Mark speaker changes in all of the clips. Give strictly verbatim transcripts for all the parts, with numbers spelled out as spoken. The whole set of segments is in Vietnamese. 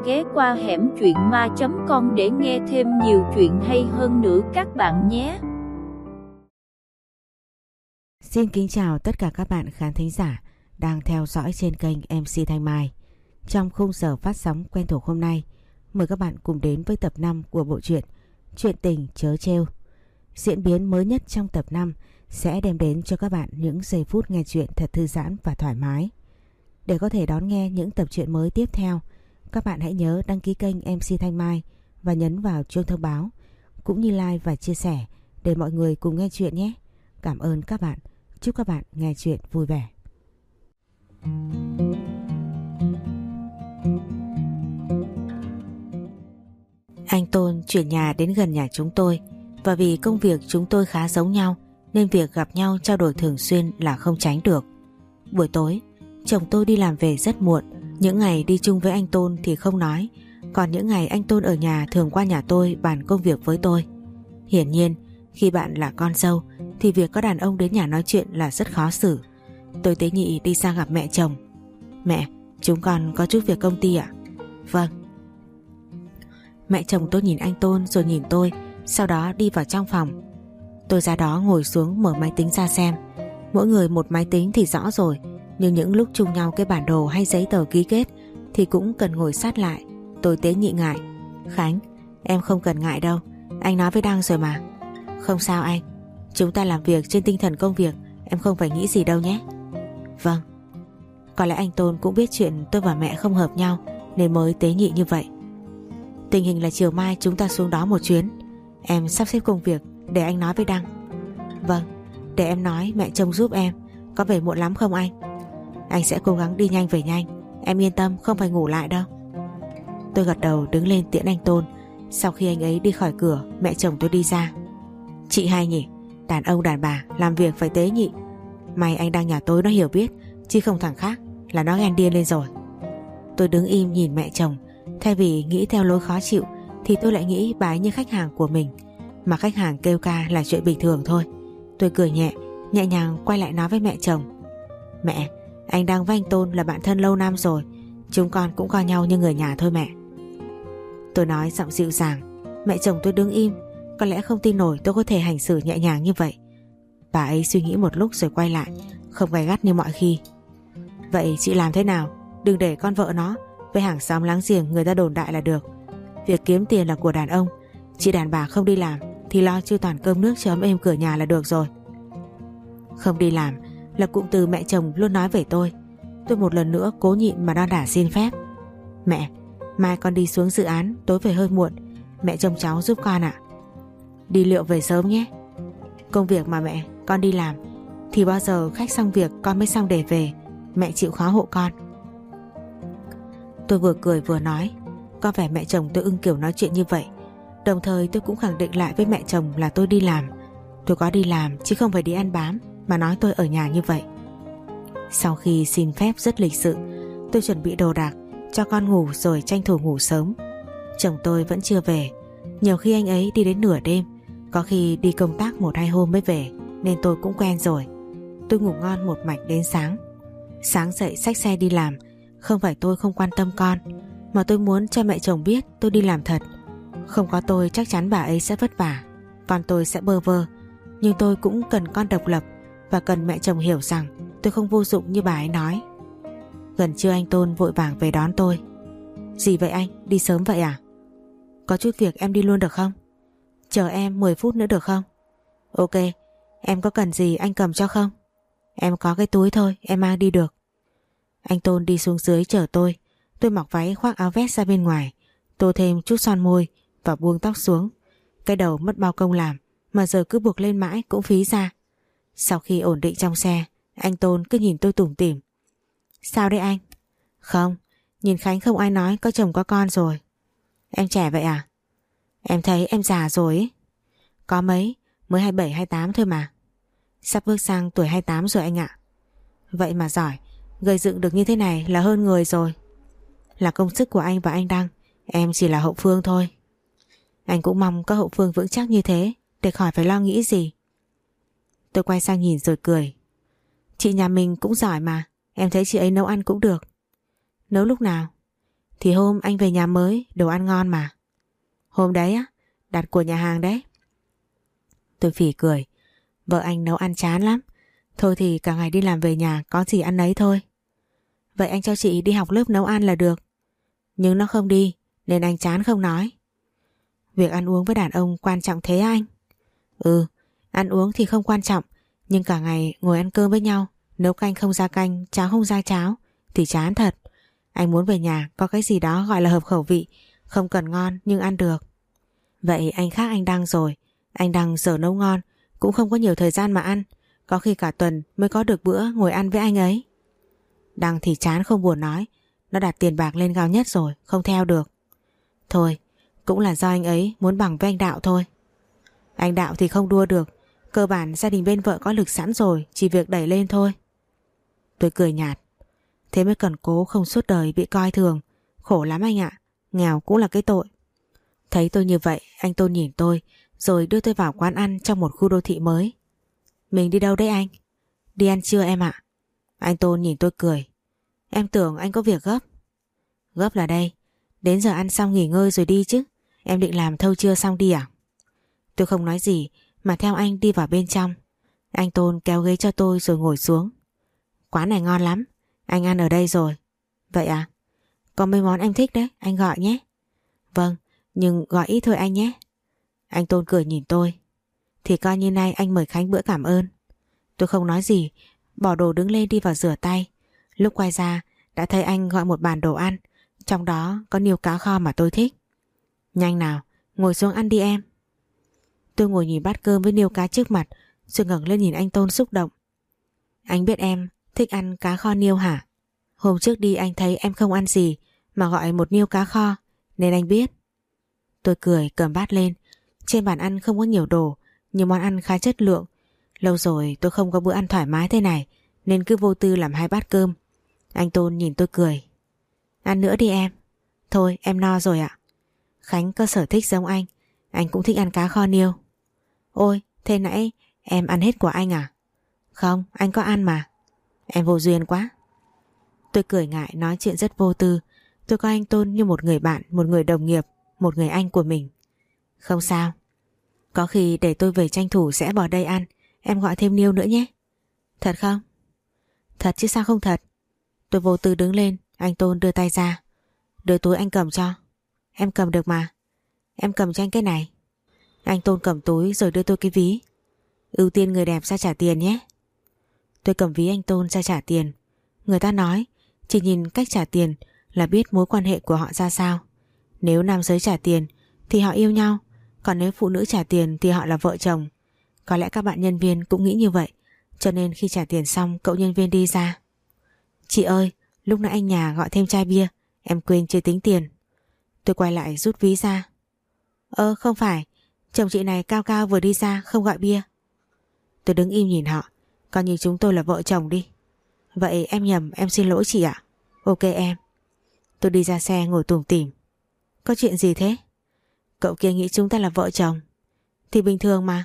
Speaker 1: ghé qua hẻm truyện ma chấm com để nghe thêm nhiều chuyện hay hơn nữa các bạn nhé.
Speaker 2: Xin kính chào tất cả các bạn khán thính giả đang theo dõi trên kênh em xê Thanh Mai. Trong khung giờ phát sóng quen thuộc hôm nay, mời các bạn cùng đến với tập năm của bộ truyện Chuyện tình trớ trêu. Diễn biến mới nhất trong tập năm sẽ đem đến cho các bạn những giây phút nghe chuyện thật thư giãn và thoải mái. Để có thể đón nghe những tập truyện mới tiếp theo, các bạn hãy nhớ đăng ký kênh em xê Thanh Mai và nhấn vào chuông thông báo, cũng như like và chia sẻ để mọi người cùng nghe chuyện nhé. Cảm ơn các bạn. Chúc các bạn nghe chuyện vui vẻ. Anh Tôn chuyển nhà đến gần nhà chúng tôi, và vì công việc chúng tôi khá giống nhau nên việc gặp nhau trao đổi thường xuyên là không tránh được. Buổi tối, chồng tôi đi làm về rất muộn. Những ngày đi chung với anh Tôn thì không nói, còn những ngày anh Tôn ở nhà thường qua nhà tôi bàn công việc với tôi. Hiển nhiên, khi bạn là con dâu thì việc có đàn ông đến nhà nói chuyện là rất khó xử. Tôi tế nhị đi sang gặp mẹ chồng. Mẹ, chúng con có chút việc công ty ạ? Vâng. Mẹ chồng tôi nhìn anh Tôn rồi nhìn tôi, sau đó đi vào trong phòng. Tôi ra đó ngồi xuống mở máy tính ra xem. Mỗi người một máy tính thì rõ rồi, nhưng những lúc chung nhau cái bản đồ hay giấy tờ ký kết thì cũng cần ngồi sát lại. Tôi tế nhị ngại. Khánh, em không cần ngại đâu, anh nói với Đăng rồi mà. Không sao anh, chúng ta làm việc trên tinh thần công việc, em không phải nghĩ gì đâu nhé. Vâng. Có lẽ anh Tôn cũng biết chuyện tôi và mẹ không hợp nhau nên mới tế nhị như vậy. Tình hình là chiều mai chúng ta xuống đó một chuyến. Em sắp xếp công việc để anh nói với Đăng. Vâng, để em nói mẹ trông giúp em. Có về muộn lắm không anh? Anh sẽ cố gắng đi nhanh về nhanh, em yên tâm không phải ngủ lại đâu. Tôi gật đầu đứng lên tiễn anh Tôn. Sau khi anh ấy đi khỏi cửa, mẹ chồng tôi đi ra. Chị hay nhỉ, đàn ông đàn bà làm việc phải tế nhị. May anh Đăng nhà tôi nó hiểu biết, chứ không thằng khác là nó ghen điên lên rồi. Tôi đứng im nhìn mẹ chồng. Thay vì nghĩ theo lối khó chịu thì tôi lại nghĩ bà ấy như khách hàng của mình, mà khách hàng kêu ca là chuyện bình thường thôi. Tôi cười nhẹ, nhẹ nhàng quay lại nói với mẹ chồng. Mẹ, anh Đăng với anh Tôn là bạn thân lâu năm rồi, chúng con cũng coi nhau như người nhà thôi mẹ. Tôi nói giọng dịu dàng. Mẹ chồng tôi đứng im, có lẽ không tin nổi tôi có thể hành xử nhẹ nhàng như vậy. Bà ấy suy nghĩ một lúc rồi quay lại, không gay gắt như mọi khi. Vậy chị làm thế nào? Đừng để con vợ nó với hàng xóm láng giềng người ta đồn đại là được. Việc kiếm tiền là của đàn ông, chị đàn bà không đi làm thì lo chu toàn cơm nước cho ấm êm cửa nhà là được rồi. Không đi làm là cụm từ mẹ chồng luôn nói về tôi. Tôi một lần nữa cố nhịn mà đon đả xin phép. Mẹ, mai con đi xuống dự án, tối về hơi muộn, mẹ trông cháu giúp con ạ. Đi liệu về sớm nhé. Công việc mà mẹ, con đi làm thì bao giờ khách xong việc con mới xong để về, mẹ chịu khó hộ con. Tôi vừa cười vừa nói. Có vẻ mẹ chồng tôi ưng kiểu nói chuyện như vậy. Đồng thời tôi cũng khẳng định lại với mẹ chồng là tôi đi làm. Tôi có đi làm chứ không phải đi ăn bám mà nói tôi ở nhà như vậy. Sau khi xin phép rất lịch sự, tôi chuẩn bị đồ đạc cho con ngủ rồi tranh thủ ngủ sớm. Chồng tôi vẫn chưa về. Nhiều khi anh ấy đi đến nửa đêm, có khi đi công tác một hai hôm mới về, nên tôi cũng quen rồi. Tôi ngủ ngon một mạch đến sáng. Sáng dậy xách xe đi làm. Không phải tôi không quan tâm con, mà tôi muốn cho mẹ chồng biết tôi đi làm thật. Không có tôi chắc chắn bà ấy sẽ vất vả, con tôi sẽ bơ vơ. Nhưng tôi cũng cần con độc lập, và cần mẹ chồng hiểu rằng tôi không vô dụng như bà ấy nói. Gần trưa anh Tôn vội vàng về đón tôi. Gì vậy anh, đi sớm vậy à? Có chút việc em đi luôn được không? Chờ em mười phút nữa được không? Ok, em có cần gì anh cầm cho không? Em có cái túi thôi, em mang đi được. Anh Tôn đi xuống dưới chờ tôi. Tôi mặc váy khoác áo vest ra bên ngoài, tô thêm chút son môi và buông tóc xuống. Cái đầu mất bao công làm mà giờ cứ buộc lên mãi cũng phí ra. Sau khi ổn định trong xe, anh Tôn cứ nhìn tôi tủm tỉm. Sao đấy anh? Không, nhìn Khánh không ai nói có chồng có con rồi. Em trẻ vậy à? Em thấy em già rồi ấy. Có mấy, mới hai mươi bảy hai mươi tám thôi mà. Sắp bước sang tuổi hai mươi tám rồi anh ạ. Vậy mà giỏi, gây dựng được như thế này là hơn người rồi. Là công sức của anh và anh Đăng, em chỉ là hậu phương thôi. Anh cũng mong có hậu phương vững chắc như thế, để khỏi phải lo nghĩ gì. Tôi quay sang nhìn rồi cười. Chị nhà mình cũng giỏi mà, em thấy chị ấy nấu ăn cũng được. Nấu lúc nào? Thì hôm anh về nhà mới, đồ ăn ngon mà. Hôm đấy á, đặt của nhà hàng đấy. Tôi phỉ cười. Vợ anh nấu ăn chán lắm. Thôi thì cả ngày đi làm về nhà có gì ăn nấy thôi. Vậy anh cho chị đi học lớp nấu ăn là được. Nhưng nó không đi nên anh chán không nói. Việc ăn uống với đàn ông quan trọng thế anh? Ừ, ăn uống thì không quan trọng, nhưng cả ngày ngồi ăn cơm với nhau, nấu canh không ra canh, cháo không ra cháo thì chán thật. Anh muốn về nhà có cái gì đó gọi là hợp khẩu vị, không cần ngon nhưng ăn được. Vậy anh khác anh Đăng rồi. Anh Đăng giờ nấu ngon, cũng không có nhiều thời gian mà ăn, có khi cả tuần mới có được bữa ngồi ăn với anh ấy. Đăng thì chán không buồn nói, nó đặt tiền bạc lên cao nhất rồi, không theo được. Thôi, cũng là do anh ấy muốn bằng với anh Đạo thôi. Anh Đạo thì không đua được, cơ bản gia đình bên vợ có lực sẵn rồi, chỉ việc đẩy lên thôi. Tôi cười nhạt. Thế mới cần cố không suốt đời bị coi thường. Khổ lắm anh ạ, nghèo cũng là cái tội. Thấy tôi như vậy, anh Tôn nhìn tôi rồi đưa tôi vào quán ăn trong một khu đô thị mới. Mình đi đâu đấy anh? Đi ăn trưa em ạ. Anh Tôn nhìn tôi cười. Em tưởng anh có việc gấp. Gấp là đây, đến giờ ăn xong nghỉ ngơi rồi đi chứ. Em định làm thâu trưa xong đi à? Tôi không nói gì mà theo anh đi vào bên trong. Anh Tôn kéo ghế cho tôi rồi ngồi xuống. Quán này ngon lắm, anh ăn ở đây rồi. Vậy à? Có mấy món em thích đấy, anh gọi nhé. Vâng, nhưng gọi ít thôi anh nhé. Anh Tôn cười nhìn tôi. Thì coi như nay anh mời Khánh bữa cảm ơn. Tôi không nói gì, bỏ đồ đứng lên đi vào rửa tay. Lúc quay ra đã thấy anh gọi một bàn đồ ăn, trong đó có niêu cá kho mà tôi thích. Nhanh nào, ngồi xuống ăn đi em. Tôi ngồi nhìn bát cơm với niêu cá trước mặt, rồi ngẩng lên nhìn anh Tôn xúc động. Anh biết em thích ăn cá kho niêu hả? Hôm trước đi anh thấy em không ăn gì mà gọi một niêu cá kho, nên anh biết. Tôi cười cầm bát lên. Trên bàn ăn không có nhiều đồ, nhưng món ăn khá chất lượng. Lâu rồi tôi không có bữa ăn thoải mái thế này, nên cứ vô tư làm hai bát cơm. Anh Tôn nhìn tôi cười. Ăn nữa đi em. Thôi em no rồi ạ. Khánh có sở thích giống anh, anh cũng thích ăn cá kho niêu. Ôi, thế nãy em ăn hết của anh à? Không, anh có ăn mà. Em vô duyên quá. Tôi cười ngại nói chuyện rất vô tư. Tôi coi anh Tôn như một người bạn, một người đồng nghiệp, một người anh của mình. Không sao. Có khi để tôi về tranh thủ sẽ vào đây ăn. Em gọi thêm niêu nữa nhé. Thật không? Thật chứ sao không thật. Tôi vô tư đứng lên. Anh Tôn đưa tay ra. Đưa túi anh cầm cho. Em cầm được mà. Em cầm cho anh cái này. Anh Tôn cầm túi rồi đưa tôi cái ví. Ưu tiên người đẹp ra trả tiền nhé. Tôi cầm ví anh Tôn ra trả tiền. Người ta nói chỉ nhìn cách trả tiền là biết mối quan hệ của họ ra sao. Nếu nam giới trả tiền thì họ yêu nhau, còn nếu phụ nữ trả tiền thì họ là vợ chồng. Có lẽ các bạn nhân viên cũng nghĩ như vậy, cho nên khi trả tiền xong cậu nhân viên đi ra. Chị ơi, lúc nãy anh nhà gọi thêm chai bia, em quên chưa tính tiền. Tôi quay lại rút ví ra. Ơ không phải, chồng chị này cao cao vừa đi ra không gọi bia. Tôi đứng im nhìn họ, coi như chúng tôi là vợ chồng đi. Vậy em nhầm, em xin lỗi chị ạ. Ok em. Tôi đi ra xe ngồi tủm tỉm. Có chuyện gì thế? Cậu kia nghĩ chúng ta là vợ chồng. Thì bình thường mà.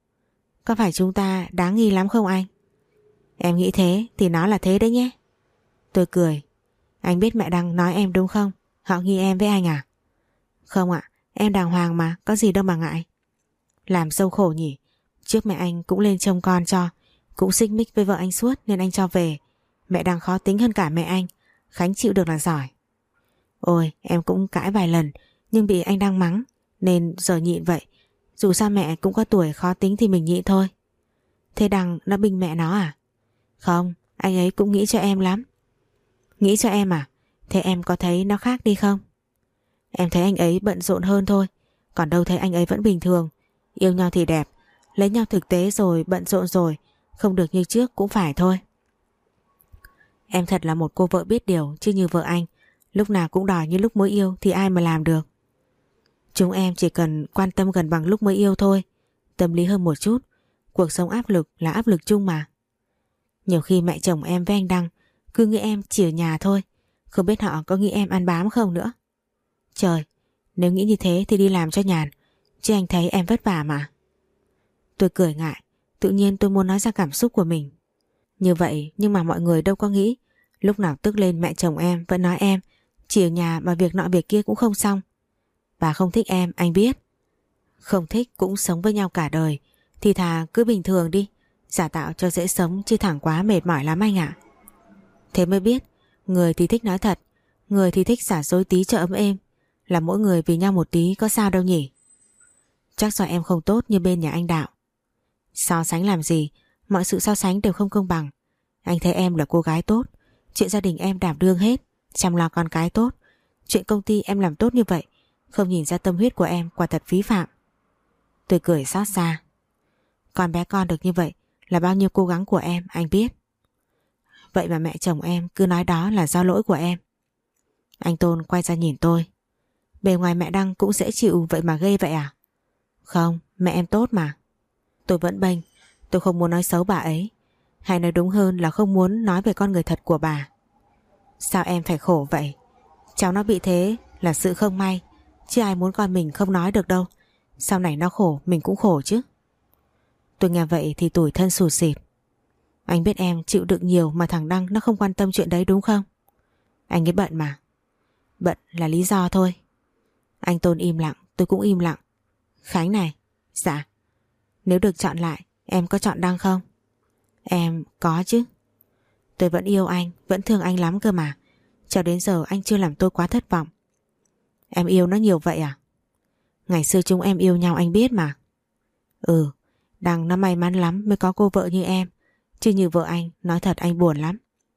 Speaker 2: Có phải chúng ta đáng nghi lắm không anh? Em nghĩ thế thì nó là thế đấy nhé. Tôi cười. Anh biết mẹ đang nói em đúng không? Họ nghi em với anh à? Không ạ, em đàng hoàng mà, có gì đâu mà ngại. Làm dâu khổ nhỉ. Trước mẹ anh cũng lên trông con cho, cũng xích mích với vợ anh suốt nên anh cho về. Mẹ đang khó tính hơn cả mẹ anh. Khánh chịu được là giỏi. Ôi em cũng cãi vài lần, nhưng bị anh đang mắng nên giờ nhịn vậy. Dù sao mẹ cũng có tuổi khó tính thì mình nhịn thôi. Thế Đăng nó binh mẹ nó à? Không, anh ấy cũng nghĩ cho em lắm. Nghĩ cho em à? Thế em có thấy nó khác đi không? Em thấy anh ấy bận rộn hơn thôi, còn đâu thấy anh ấy vẫn bình thường. Yêu nhau thì đẹp, lấy nhau thực tế rồi bận rộn rồi, không được như trước cũng phải thôi. Em thật là một cô vợ biết điều, chứ như vợ anh lúc nào cũng đòi như lúc mới yêu thì ai mà làm được. Chúng em chỉ cần quan tâm gần bằng lúc mới yêu thôi, tâm lý hơn một chút. Cuộc sống áp lực là áp lực chung mà. Nhiều khi mẹ chồng em với anh Đăng cứ nghĩ em chỉ ở nhà thôi, không biết họ có nghĩ em ăn bám không nữa. Trời, nếu nghĩ như thế thì đi làm cho nhàn, chứ anh thấy em vất vả mà. Tôi cười ngại, tự nhiên tôi muốn nói ra cảm xúc của mình. Như vậy nhưng mà mọi người đâu có nghĩ lúc nào tức lên mẹ chồng em vẫn nói em Chỉ ở nhà mà việc nọ việc kia cũng không xong. Bà không thích em, anh biết. Không thích cũng sống với nhau cả đời, thì thà cứ bình thường đi, giả tạo cho dễ sống chứ thẳng quá mệt mỏi lắm anh ạ. Thế mới biết, người thì thích nói thật, người thì thích xả dối tí cho ấm êm. Là mỗi người vì nhau một tí có sao đâu nhỉ. Chắc do em không tốt như bên nhà anh Đạo. So sánh làm gì, mọi sự so sánh đều không công bằng. Anh thấy em là cô gái tốt, chuyện gia đình em đảm đương hết, chăm lo con cái tốt. Chuyện công ty em làm tốt như vậy, không nhìn ra tâm huyết của em, quả thật phí phạm. Tôi cười xót xa. Con bé con được như vậy là bao nhiêu cố gắng của em, anh biết. Vậy mà mẹ chồng em cứ nói đó là do lỗi của em. Anh Tôn quay ra nhìn tôi. Bề ngoài mẹ Đăng cũng dễ chịu vậy mà ghê vậy à? Không, mẹ em tốt mà. Tôi vẫn bênh, tôi không muốn nói xấu bà ấy. Hay nói đúng hơn là không muốn nói về con người thật của bà. Sao em phải khổ vậy? Cháu nó bị thế là sự không may, chứ ai muốn con mình không nói được đâu. Sau này nó khổ mình cũng khổ chứ. Tôi nghe vậy thì tủi thân xù xịt. Anh biết em chịu đựng nhiều mà thằng Đăng nó không quan tâm chuyện đấy đúng không? Anh ấy bận mà. Bận là lý do thôi. Anh Tôn im lặng, tôi cũng im lặng. Khánh này. Dạ. Nếu được chọn lại, em có chọn Đăng không? Em có chứ. Tôi vẫn yêu anh, vẫn thương anh lắm cơ mà. Cho đến giờ anh chưa làm tôi quá thất vọng. Em yêu nó nhiều vậy à? Ngày xưa chúng em yêu nhau anh biết mà. Ừ, Đăng nó may mắn lắm mới có cô vợ như em. Chứ như vợ anh, nói thật anh buồn lắm.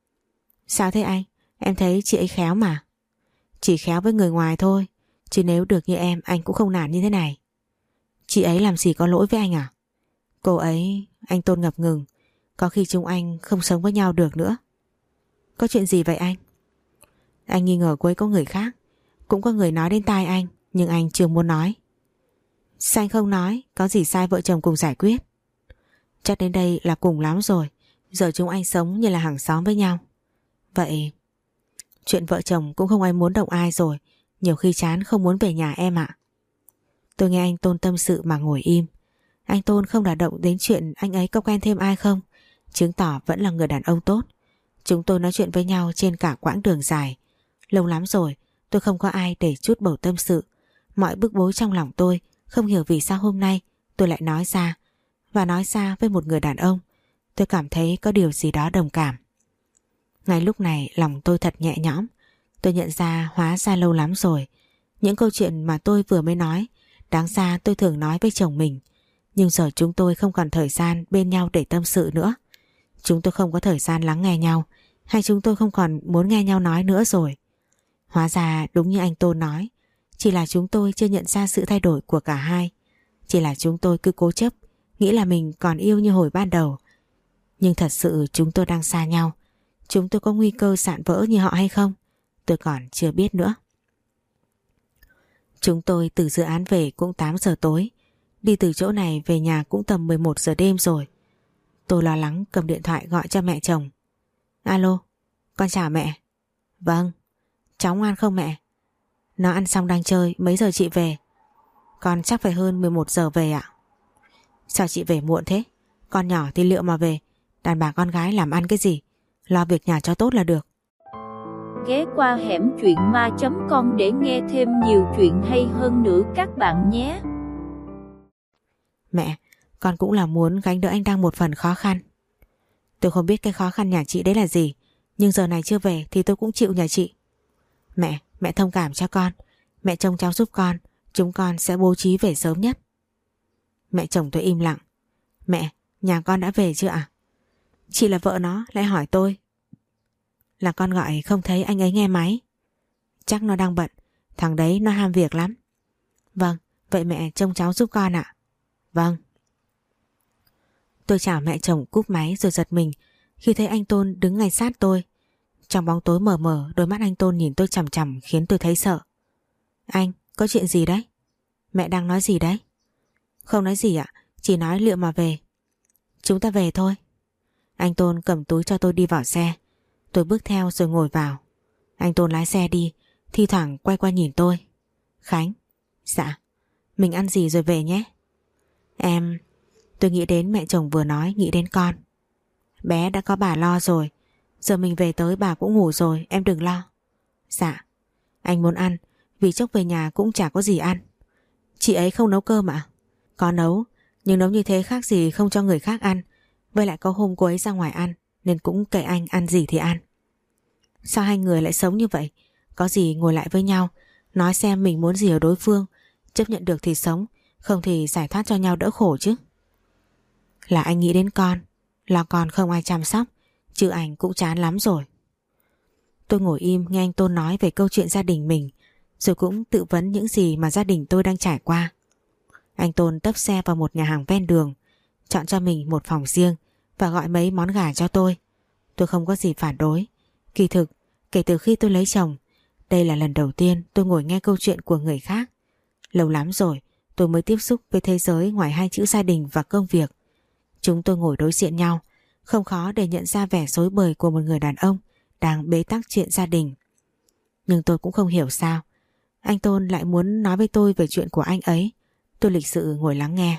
Speaker 2: Sao thế anh? Em thấy chị ấy khéo mà. Chỉ khéo với người ngoài thôi, chứ nếu được như em anh cũng không nản như thế này. Chị ấy làm gì có lỗi với anh à? Cô ấy... Anh Tôn ngập ngừng. Có khi chúng anh không sống với nhau được nữa. Có chuyện gì vậy anh? Anh nghi ngờ cô ấy có người khác. Cũng có người nói đến tai anh, nhưng anh chưa muốn nói. Sao anh không nói? Có gì sai vợ chồng cùng giải quyết. Chắc đến đây là cùng lắm rồi. Giờ chúng anh sống như là hàng xóm với nhau. Vậy chuyện vợ chồng cũng không ai muốn động ai rồi. Nhiều khi chán không muốn về nhà em ạ. Tôi nghe anh Tôn tâm sự mà ngồi im. Anh Tôn không đả động đến chuyện anh ấy có quen thêm ai không, chứng tỏ vẫn là người đàn ông tốt. Chúng tôi nói chuyện với nhau trên cả quãng đường dài. Lâu lắm rồi tôi không có ai để chút bầu tâm sự. Mọi bức bối trong lòng tôi không hiểu vì sao hôm nay tôi lại nói ra. Và nói ra với một người đàn ông. Tôi cảm thấy có điều gì đó đồng cảm. Ngay lúc này lòng tôi thật nhẹ nhõm. Tôi nhận ra hóa ra lâu lắm rồi những câu chuyện mà tôi vừa mới nói, đáng ra tôi thường nói với chồng mình. Nhưng giờ chúng tôi không còn thời gian bên nhau để tâm sự nữa. Chúng tôi không có thời gian lắng nghe nhau, hay chúng tôi không còn muốn nghe nhau nói nữa rồi. Hóa ra đúng như anh Tôn nói, chỉ là chúng tôi chưa nhận ra sự thay đổi của cả hai. Chỉ là chúng tôi cứ cố chấp, nghĩ là mình còn yêu như hồi ban đầu. Nhưng thật sự chúng tôi đang xa nhau. Chúng tôi có nguy cơ sạn vỡ như họ hay không? Tôi còn chưa biết nữa. Chúng tôi từ dự án về cũng tám giờ tối. Đi từ chỗ này về nhà cũng tầm mười một giờ đêm rồi. Tôi lo lắng cầm điện thoại gọi cho mẹ chồng. Alo, con chào mẹ. Vâng, cháu ngoan không mẹ? Nó ăn xong đang chơi, mấy giờ chị về? Con chắc phải hơn mười một giờ về ạ. Sao chị về muộn thế? Con nhỏ thì liệu mà về, đàn bà con gái làm ăn cái gì? Lo việc nhà cho tốt là được.
Speaker 1: Ghé qua hẻm truyện ma chấm com để nghe thêm nhiều chuyện hay hơn nữa các bạn nhé.
Speaker 2: Mẹ, con cũng là muốn gánh đỡ anh đang một phần khó khăn. Tôi không biết cái khó khăn nhà chị đấy là gì, nhưng giờ này chưa về thì tôi cũng chịu nhà chị. Mẹ, mẹ thông cảm cho con. Mẹ trông cháu giúp con, chúng con sẽ bố trí về sớm nhất. Mẹ chồng tôi im lặng. Mẹ, nhà con đã về chưa ạ? Chị là vợ nó lại hỏi tôi. Là con gọi không thấy anh ấy nghe máy. Chắc nó đang bận, thằng đấy nó ham việc lắm. Vâng, vậy mẹ trông cháu giúp con ạ. Vâng. Tôi chào mẹ chồng cúp máy rồi giật mình khi thấy anh Tôn đứng ngay sát tôi. Trong bóng tối mờ mờ, đôi mắt anh Tôn nhìn tôi chằm chằm khiến tôi thấy sợ. Anh, có chuyện gì đấy? Mẹ đang nói gì đấy? Không nói gì ạ, chỉ nói liệu mà về. Chúng ta về thôi. Anh Tôn cầm túi cho tôi đi vào xe. Tôi bước theo rồi ngồi vào. Anh Tôn lái xe đi, thi thoảng quay qua nhìn tôi. Khánh. Dạ. Mình ăn gì rồi về nhé. Em... Tôi nghĩ đến mẹ chồng vừa nói, nghĩ đến con. Bé đã có bà lo rồi. Giờ mình về tới bà cũng ngủ rồi, em đừng lo. Dạ. Anh muốn ăn, vì chốc về nhà cũng chả có gì ăn. Chị ấy không nấu cơm ạ? Có nấu, nhưng nấu như thế khác gì không cho người khác ăn. Với lại có hôm cô ấy ra ngoài ăn, nên cũng kệ anh ăn gì thì ăn. Sao hai người lại sống như vậy? Có gì ngồi lại với nhau, nói xem mình muốn gì ở đối phương. Chấp nhận được thì sống, không thì giải thoát cho nhau đỡ khổ chứ. Là anh nghĩ đến con, lo con không ai chăm sóc, chứ anh cũng chán lắm rồi. Tôi ngồi im nghe anh Tôn nói về câu chuyện gia đình mình, rồi cũng tự vấn những gì mà gia đình tôi đang trải qua. Anh Tôn tấp xe vào một nhà hàng ven đường, chọn cho mình một phòng riêng và gọi mấy món gà cho tôi. Tôi không có gì phản đối. Kỳ thực, kể từ khi tôi lấy chồng, đây là lần đầu tiên tôi ngồi nghe câu chuyện của người khác. Lâu lắm rồi tôi mới tiếp xúc với thế giới ngoài hai chữ gia đình và công việc. Chúng tôi ngồi đối diện nhau, không khó để nhận ra vẻ rối bời của một người đàn ông đang bế tắc chuyện gia đình. Nhưng tôi cũng không hiểu sao anh Tôn lại muốn nói với tôi về chuyện của anh ấy. Tôi lịch sự ngồi lắng nghe.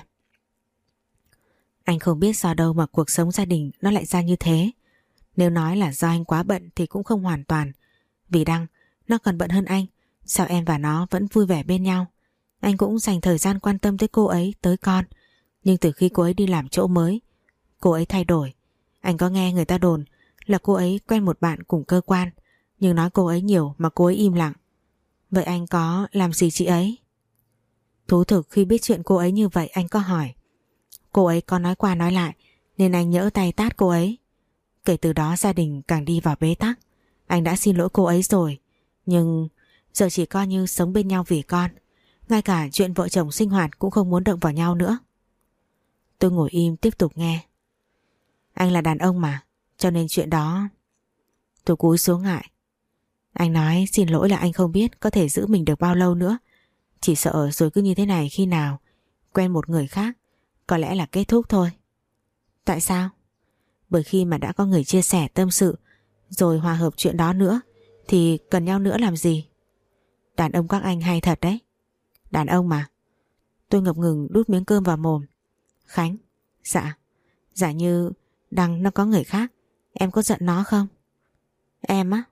Speaker 2: Anh không biết do đâu mà cuộc sống gia đình nó lại ra như thế. Nếu nói là do anh quá bận thì cũng không hoàn toàn. Vì Đăng, nó còn bận hơn anh. Sao em và nó vẫn vui vẻ bên nhau? Anh cũng dành thời gian quan tâm tới cô ấy, tới con. Nhưng từ khi cô ấy đi làm chỗ mới, cô ấy thay đổi. Anh có nghe người ta đồn là cô ấy quen một bạn cùng cơ quan, nhưng nói cô ấy nhiều mà cô ấy im lặng. Vậy anh có làm gì chị ấy? Thú thực khi biết chuyện cô ấy như vậy anh có hỏi. Cô ấy có nói qua nói lại nên anh nhỡ tay tát cô ấy. Kể từ đó gia đình càng đi vào bế tắc. Anh đã xin lỗi cô ấy rồi, nhưng giờ chỉ coi như sống bên nhau vì con. Ngay cả chuyện vợ chồng sinh hoạt cũng không muốn động vào nhau nữa. Tôi ngồi im tiếp tục nghe. Anh là đàn ông mà, cho nên chuyện đó... Tôi cúi xuống ngại. Anh nói xin lỗi là anh không biết có thể giữ mình được bao lâu nữa. Chỉ sợ rồi cứ như thế này khi nào quen một người khác có lẽ là kết thúc thôi. Tại sao? Bởi khi mà đã có người chia sẻ tâm sự rồi hòa hợp chuyện đó nữa thì cần nhau nữa làm gì? Đàn ông các anh hay thật đấy. Đàn ông mà. Tôi ngập ngừng đút miếng cơm vào mồm. Khánh. Dạ. Dạ như Đăng nó có người khác, em có giận nó không? Em á?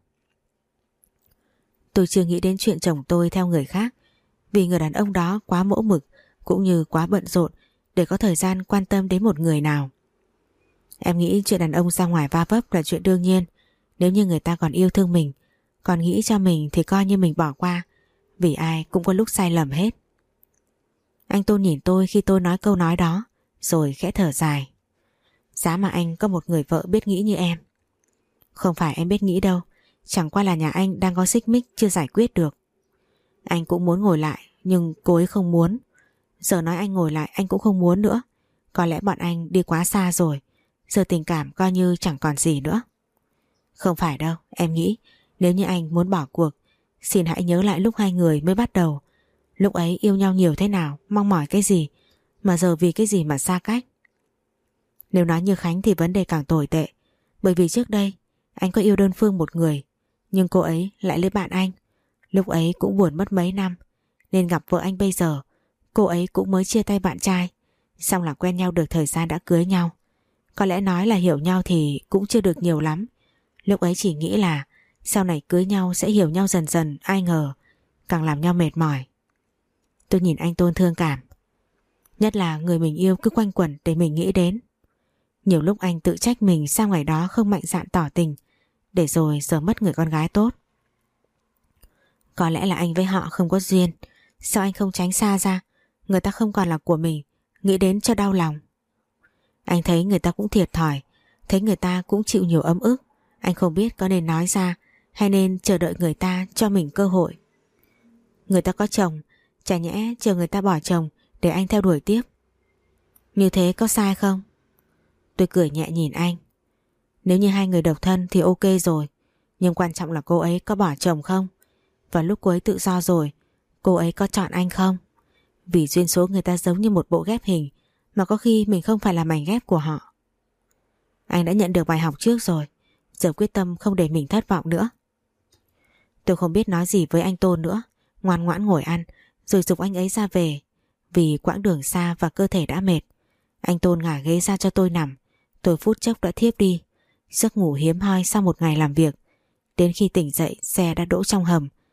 Speaker 2: Tôi chưa nghĩ đến chuyện chồng tôi theo người khác, vì người đàn ông đó quá mẫu mực cũng như quá bận rộn để có thời gian quan tâm đến một người nào. Em nghĩ chuyện đàn ông ra ngoài va vấp là chuyện đương nhiên. Nếu như người ta còn yêu thương mình, còn nghĩ cho mình thì coi như mình bỏ qua, vì ai cũng có lúc sai lầm hết. Anh Tôn nhìn tôi khi tôi nói câu nói đó, rồi khẽ thở dài. Giá mà anh có một người vợ biết nghĩ như em. Không phải em biết nghĩ đâu, chẳng qua là nhà anh đang có xích mích chưa giải quyết được. Anh cũng muốn ngồi lại, nhưng cô ấy không muốn. Giờ nói anh ngồi lại anh cũng không muốn nữa. Có lẽ bọn anh đi quá xa rồi, giờ tình cảm coi như chẳng còn gì nữa. Không phải đâu, em nghĩ nếu như anh muốn bỏ cuộc, xin hãy nhớ lại lúc hai người mới bắt đầu. Lúc ấy yêu nhau nhiều thế nào, mong mỏi cái gì, mà giờ vì cái gì mà xa cách. Nếu nói như Khánh thì vấn đề càng tồi tệ. Bởi vì trước đây anh có yêu đơn phương một người, nhưng cô ấy lại lấy bạn anh. Lúc ấy cũng buồn mất mấy năm, nên gặp vợ anh bây giờ, cô ấy cũng mới chia tay bạn trai, xong là quen nhau được thời gian đã cưới nhau. Có lẽ nói là hiểu nhau thì cũng chưa được nhiều lắm. Lúc ấy chỉ nghĩ là sau này cưới nhau sẽ hiểu nhau dần dần, ai ngờ càng làm nhau mệt mỏi. Tôi nhìn anh Tôn thương cảm. Nhất là người mình yêu cứ quanh quẩn để mình nghĩ đến. Nhiều lúc anh tự trách mình sao ngày đó không mạnh dạn tỏ tình, để rồi giờ mất người con gái tốt. Có lẽ là anh với họ không có duyên. Sao anh không tránh xa ra? Người ta không còn là của mình, nghĩ đến cho đau lòng. Anh thấy người ta cũng thiệt thòi, thấy người ta cũng chịu nhiều ấm ức. Anh không biết có nên nói ra hay nên chờ đợi người ta cho mình cơ hội. Người ta có chồng, chả nhẽ chờ người ta bỏ chồng để anh theo đuổi tiếp. Như thế có sai không? Tôi cười nhẹ nhìn anh. Nếu như hai người độc thân thì ok rồi, nhưng quan trọng là cô ấy có bỏ chồng không? Và lúc cô ấy tự do rồi, cô ấy có chọn anh không? Vì duyên số người ta giống như một bộ ghép hình, mà có khi mình không phải là mảnh ghép của họ. Anh đã nhận được bài học trước rồi, giờ quyết tâm không để mình thất vọng nữa. Tôi không biết nói gì với anh Tôn nữa, ngoan ngoãn ngồi ăn, rồi giục anh ấy ra về. Vì quãng đường xa và cơ thể đã mệt, anh Tôn ngả ghế ra cho tôi nằm. Tôi phút chốc đã thiếp đi, giấc ngủ hiếm hoi sau một ngày làm việc. Đến khi tỉnh dậy xe đã đỗ trong hầm.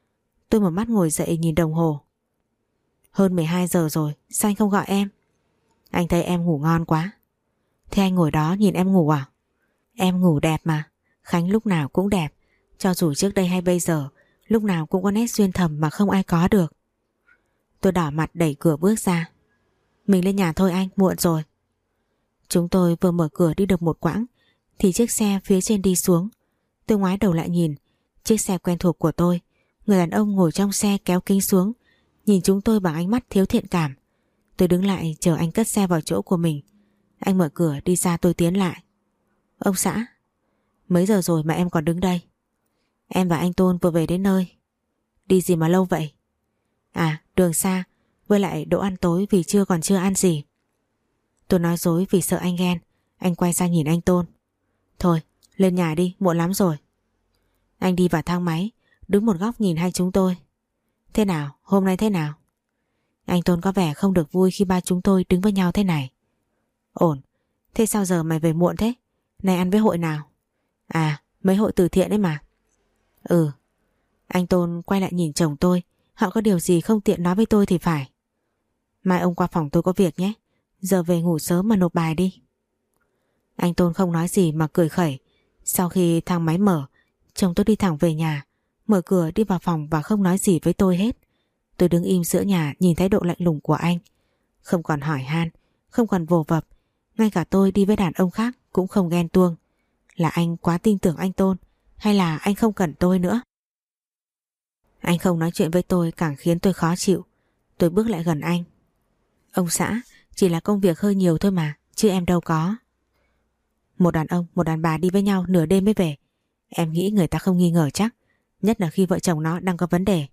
Speaker 2: Tôi mở mắt ngồi dậy nhìn đồng hồ. Hơn mười hai giờ rồi, sao anh không gọi em? Anh thấy em ngủ ngon quá. Thế anh ngồi đó nhìn em ngủ à? Em ngủ đẹp mà. Khánh lúc nào cũng đẹp. Cho dù trước đây hay bây giờ, lúc nào cũng có nét duyên thầm mà không ai có được. Tôi đỏ mặt đẩy cửa bước ra. Mình lên nhà thôi anh, muộn rồi. Chúng tôi vừa mở cửa đi được một quãng thì chiếc xe phía trên đi xuống. Tôi ngoái đầu lại nhìn chiếc xe quen thuộc của tôi. Người đàn ông ngồi trong xe kéo kính xuống, nhìn chúng tôi bằng ánh mắt thiếu thiện cảm. Tôi đứng lại chờ anh cất xe vào chỗ của mình. Anh mở cửa đi ra, tôi tiến lại. Ông xã, mấy giờ rồi mà em còn đứng đây? Em và anh Tôn vừa về đến nơi. Đi gì mà lâu vậy? À, đường xa, với lại đồ ăn tối vì chưa còn chưa ăn gì. Tôi nói dối vì sợ anh ghen. Anh quay ra nhìn anh Tôn. Thôi, lên nhà đi, muộn lắm rồi. Anh đi vào thang máy, đứng một góc nhìn hai chúng tôi. Thế nào, hôm nay thế nào? Anh Tôn có vẻ không được vui khi ba chúng tôi đứng với nhau thế này. Ổn, thế sao giờ mày về muộn thế? Này ăn với hội nào? À, mấy hội từ thiện ấy mà. Ừ. Anh Tôn quay lại nhìn chồng tôi. Họ có điều gì không tiện nói với tôi thì phải. Mai ông qua phòng tôi có việc nhé. Giờ về ngủ sớm mà nộp bài đi. Anh Tôn không nói gì mà cười khẩy. Sau khi thang máy mở, chồng tôi đi thẳng về nhà, mở cửa đi vào phòng và không nói gì với tôi hết. Tôi đứng im giữa nhà nhìn thái độ lạnh lùng của anh. Không còn hỏi han, không còn vồ vập. Ngay cả tôi đi với đàn ông khác cũng không ghen tuông. Là anh quá tin tưởng anh Tôn, hay là anh không cần tôi nữa? Anh không nói chuyện với tôi càng khiến tôi khó chịu. Tôi bước lại gần anh. Ông xã, chỉ là công việc hơi nhiều thôi mà, chứ em đâu có. Một đàn ông, một đàn bà đi với nhau nửa đêm mới về. Em nghĩ người ta không nghi ngờ chắc, nhất là khi vợ chồng nó đang có vấn đề.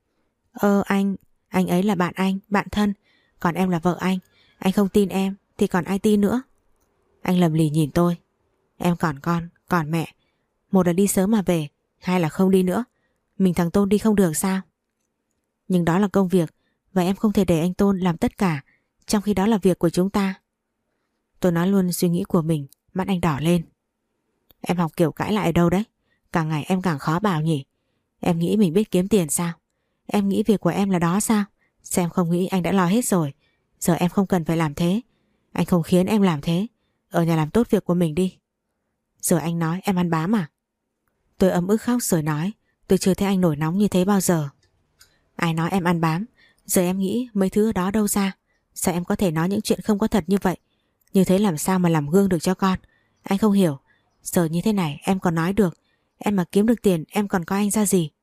Speaker 2: Ơ anh, anh ấy là bạn anh, bạn thân, còn em là vợ anh. Anh không tin em thì còn ai tin nữa? Anh lầm lì nhìn tôi. Em còn con, còn mẹ. Một là đi sớm mà về, hai là không đi nữa. Mình thằng Tôn đi không được sao? Nhưng đó là công việc, và em không thể để anh Tôn làm tất cả, trong khi đó là việc của chúng ta. Tôi nói luôn suy nghĩ của mình. Mắt anh đỏ lên. Em học kiểu cãi lại ở đâu đấy? Càng ngày em càng khó bảo nhỉ. Em nghĩ mình biết kiếm tiền sao? Em nghĩ việc của em là đó sao? Xem không nghĩ anh đã lo hết rồi. Giờ em không cần phải làm thế. Anh không khiến em làm thế. Ở nhà làm tốt việc của mình đi. Giờ anh nói em ăn bám à? Tôi ấm ức khóc rồi nói. Tôi chưa thấy anh nổi nóng như thế bao giờ. Ai nói em ăn bám? Giờ em nghĩ mấy thứ ở đó đâu ra? Sao em có thể nói những chuyện không có thật như vậy? Như thế làm sao mà làm gương được cho con? Anh không hiểu. Giờ như thế này em còn nói được. Em mà kiếm được tiền em còn coi anh ra gì?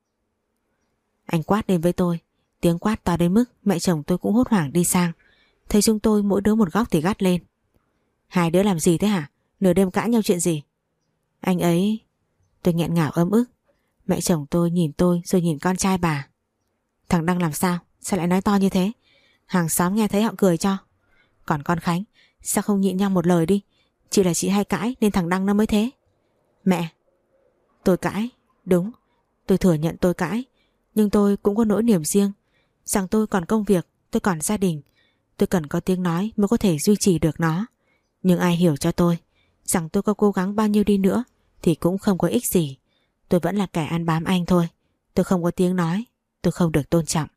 Speaker 2: Anh quát đến với tôi. Tiếng quát to đến mức mẹ chồng tôi cũng hốt hoảng đi sang. Thấy chúng tôi mỗi đứa một góc thì gắt lên. Hai đứa làm gì thế hả? Nửa đêm cãi nhau chuyện gì? Anh ấy... Tôi nghẹn ngào ấm ức. Mẹ chồng tôi nhìn tôi rồi nhìn con trai bà. Thằng Đăng làm sao? Sao lại nói to như thế? Hàng xóm nghe thấy họ cười cho. Còn con Khánh, sao không nhịn nhau một lời đi? Chỉ là chị hay cãi nên thằng Đăng nó mới thế. Mẹ! Tôi cãi, đúng. Tôi thừa nhận tôi cãi. Nhưng tôi cũng có nỗi niềm riêng. Rằng tôi còn công việc, tôi còn gia đình. Tôi cần có tiếng nói mới có thể duy trì được nó. Nhưng ai hiểu cho tôi? Rằng tôi có cố gắng bao nhiêu đi nữa thì cũng không có ích gì. Tôi vẫn là kẻ ăn bám anh thôi. Tôi không có tiếng nói. Tôi không được tôn trọng.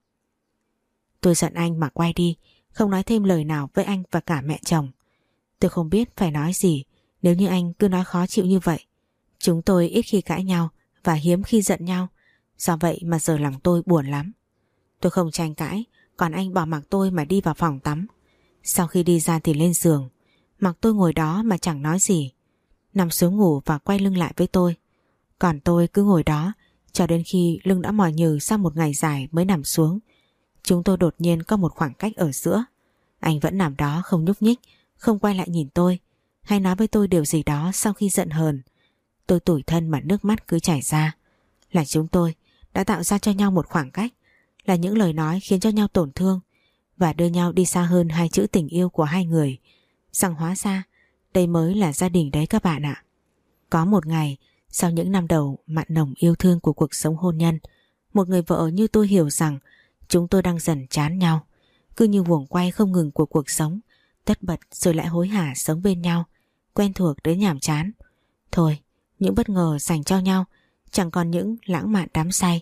Speaker 2: Tôi giận anh mà quay đi, không nói thêm lời nào với anh và cả mẹ chồng. Tôi không biết phải nói gì nếu như anh cứ nói khó chịu như vậy. Chúng tôi ít khi cãi nhau và hiếm khi giận nhau. Do vậy mà giờ lòng tôi buồn lắm. Tôi không tranh cãi, còn anh bỏ mặc tôi mà đi vào phòng tắm. Sau khi đi ra thì lên giường, mặc tôi ngồi đó mà chẳng nói gì. Nằm xuống ngủ và quay lưng lại với tôi. Còn tôi cứ ngồi đó cho đến khi lưng đã mỏi nhừ sau một ngày dài mới nằm xuống. Chúng tôi đột nhiên có một khoảng cách ở giữa. Anh vẫn nằm đó không nhúc nhích, không quay lại nhìn tôi hay nói với tôi điều gì đó sau khi giận hờn. Tôi tủi thân mà nước mắt cứ chảy ra. Là chúng tôi đã tạo ra cho nhau một khoảng cách, là những lời nói khiến cho nhau tổn thương và đưa nhau đi xa hơn hai chữ tình yêu của hai người. Rằng hóa ra đây mới là gia đình đấy các bạn ạ. Có một ngày, sau những năm đầu mặn nồng yêu thương của cuộc sống hôn nhân, một người vợ như tôi hiểu rằng chúng tôi đang dần chán nhau. Cứ như guồng quay không ngừng của cuộc sống, tất bật rồi lại hối hả sống bên nhau, quen thuộc đến nhàm chán. Thôi, những bất ngờ dành cho nhau chẳng còn những lãng mạn đắm say,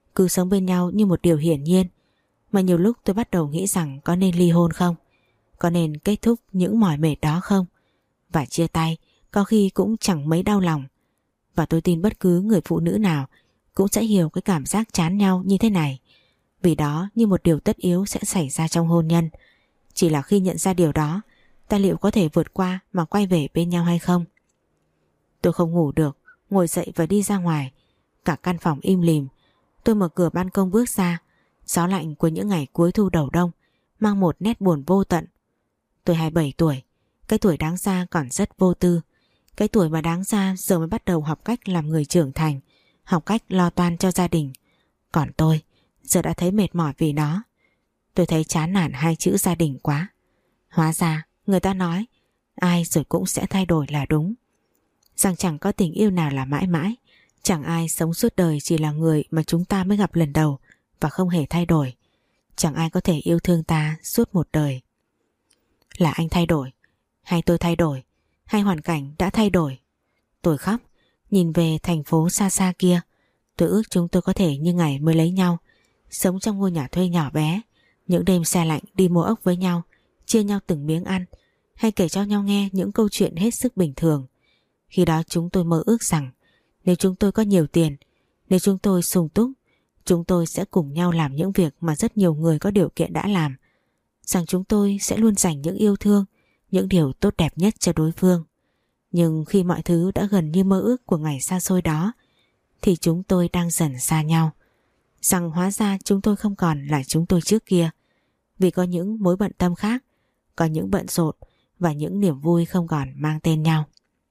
Speaker 2: cứ sống bên nhau như một điều hiển nhiên. Mà nhiều lúc tôi bắt đầu nghĩ rằng có nên ly hôn không? Có nên kết thúc những mỏi mệt đó không? Và chia tay có khi cũng chẳng mấy đau lòng. Và tôi tin bất cứ người phụ nữ nào cũng sẽ hiểu cái cảm giác chán nhau như thế này. Vì đó như một điều tất yếu sẽ xảy ra trong hôn nhân. Chỉ là khi nhận ra điều đó, ta liệu có thể vượt qua mà quay về bên nhau hay không? Tôi không ngủ được, ngồi dậy và đi ra ngoài. Cả căn phòng im lìm. Tôi mở cửa ban công bước ra. Gió lạnh của những ngày cuối thu đầu đông mang một nét buồn vô tận. Tôi hai mươi bảy tuổi, cái tuổi đáng ra còn rất vô tư. Cái tuổi mà đáng ra giờ mới bắt đầu học cách làm người trưởng thành, học cách lo toan cho gia đình. Còn tôi giờ đã thấy mệt mỏi vì nó. Tôi thấy chán nản hai chữ gia đình quá. Hóa ra người ta nói ai rồi cũng sẽ thay đổi là đúng. Rằng chẳng có tình yêu nào là mãi mãi. Chẳng ai sống suốt đời chỉ là người mà chúng ta mới gặp lần đầu và không hề thay đổi. Chẳng ai có thể yêu thương ta suốt một đời. Là anh thay đổi, hay tôi thay đổi, hay hoàn cảnh đã thay đổi? Tôi khóc, nhìn về thành phố xa xa kia. Tôi ước chúng tôi có thể như ngày mới lấy nhau, sống trong ngôi nhà thuê nhỏ bé, những đêm se lạnh đi mua ốc với nhau, chia nhau từng miếng ăn, hay kể cho nhau nghe những câu chuyện hết sức bình thường. Khi đó chúng tôi mơ ước rằng nếu chúng tôi có nhiều tiền, nếu chúng tôi sung túc, chúng tôi sẽ cùng nhau làm những việc mà rất nhiều người có điều kiện đã làm. Rằng chúng tôi sẽ luôn dành những yêu thương, những điều tốt đẹp nhất cho đối phương. Nhưng khi mọi thứ đã gần như mơ ước của ngày xa xôi đó, thì chúng tôi đang dần xa nhau. Rằng hóa ra chúng tôi không còn là chúng tôi trước kia. Vì có những mối bận tâm khác, có những bận rộn và những niềm vui không còn mang tên nhau.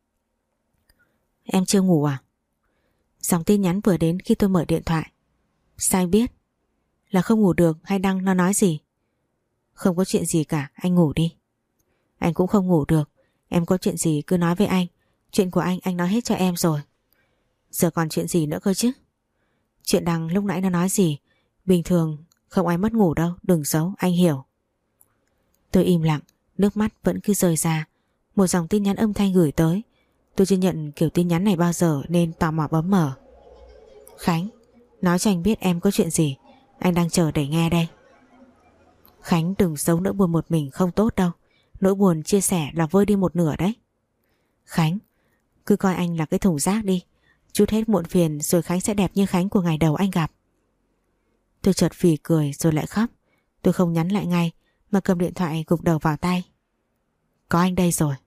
Speaker 2: Em chưa ngủ à? Dòng tin nhắn vừa đến khi tôi mở điện thoại. Sao anh biết? Là không ngủ được hay Đăng nó nói gì? Không có chuyện gì cả, anh ngủ đi. Anh cũng không ngủ được. Em có chuyện gì cứ nói với anh. Chuyện của anh anh nói hết cho em rồi. Giờ còn chuyện gì nữa cơ chứ? Chuyện Đăng lúc nãy nó nói gì? Bình thường không ai mất ngủ đâu, đừng giấu, anh hiểu. Tôi im lặng, nước mắt vẫn cứ rơi ra. Một dòng tin nhắn âm thanh gửi tới. Tôi chưa nhận kiểu tin nhắn này bao giờ nên tò mò bấm mở. Khánh, nói cho anh biết em có chuyện gì. Anh đang chờ để nghe đây. Khánh, đừng giấu nỗi buồn một mình không tốt đâu. Nỗi buồn chia sẻ là vơi đi một nửa đấy. Khánh, cứ coi anh là cái thùng rác đi. Chút hết muộn phiền rồi Khánh sẽ đẹp như Khánh của ngày đầu anh gặp. Tôi chợt phì cười rồi lại khóc. Tôi không nhắn lại ngay mà cầm điện thoại gục đầu vào tay. Có anh đây rồi.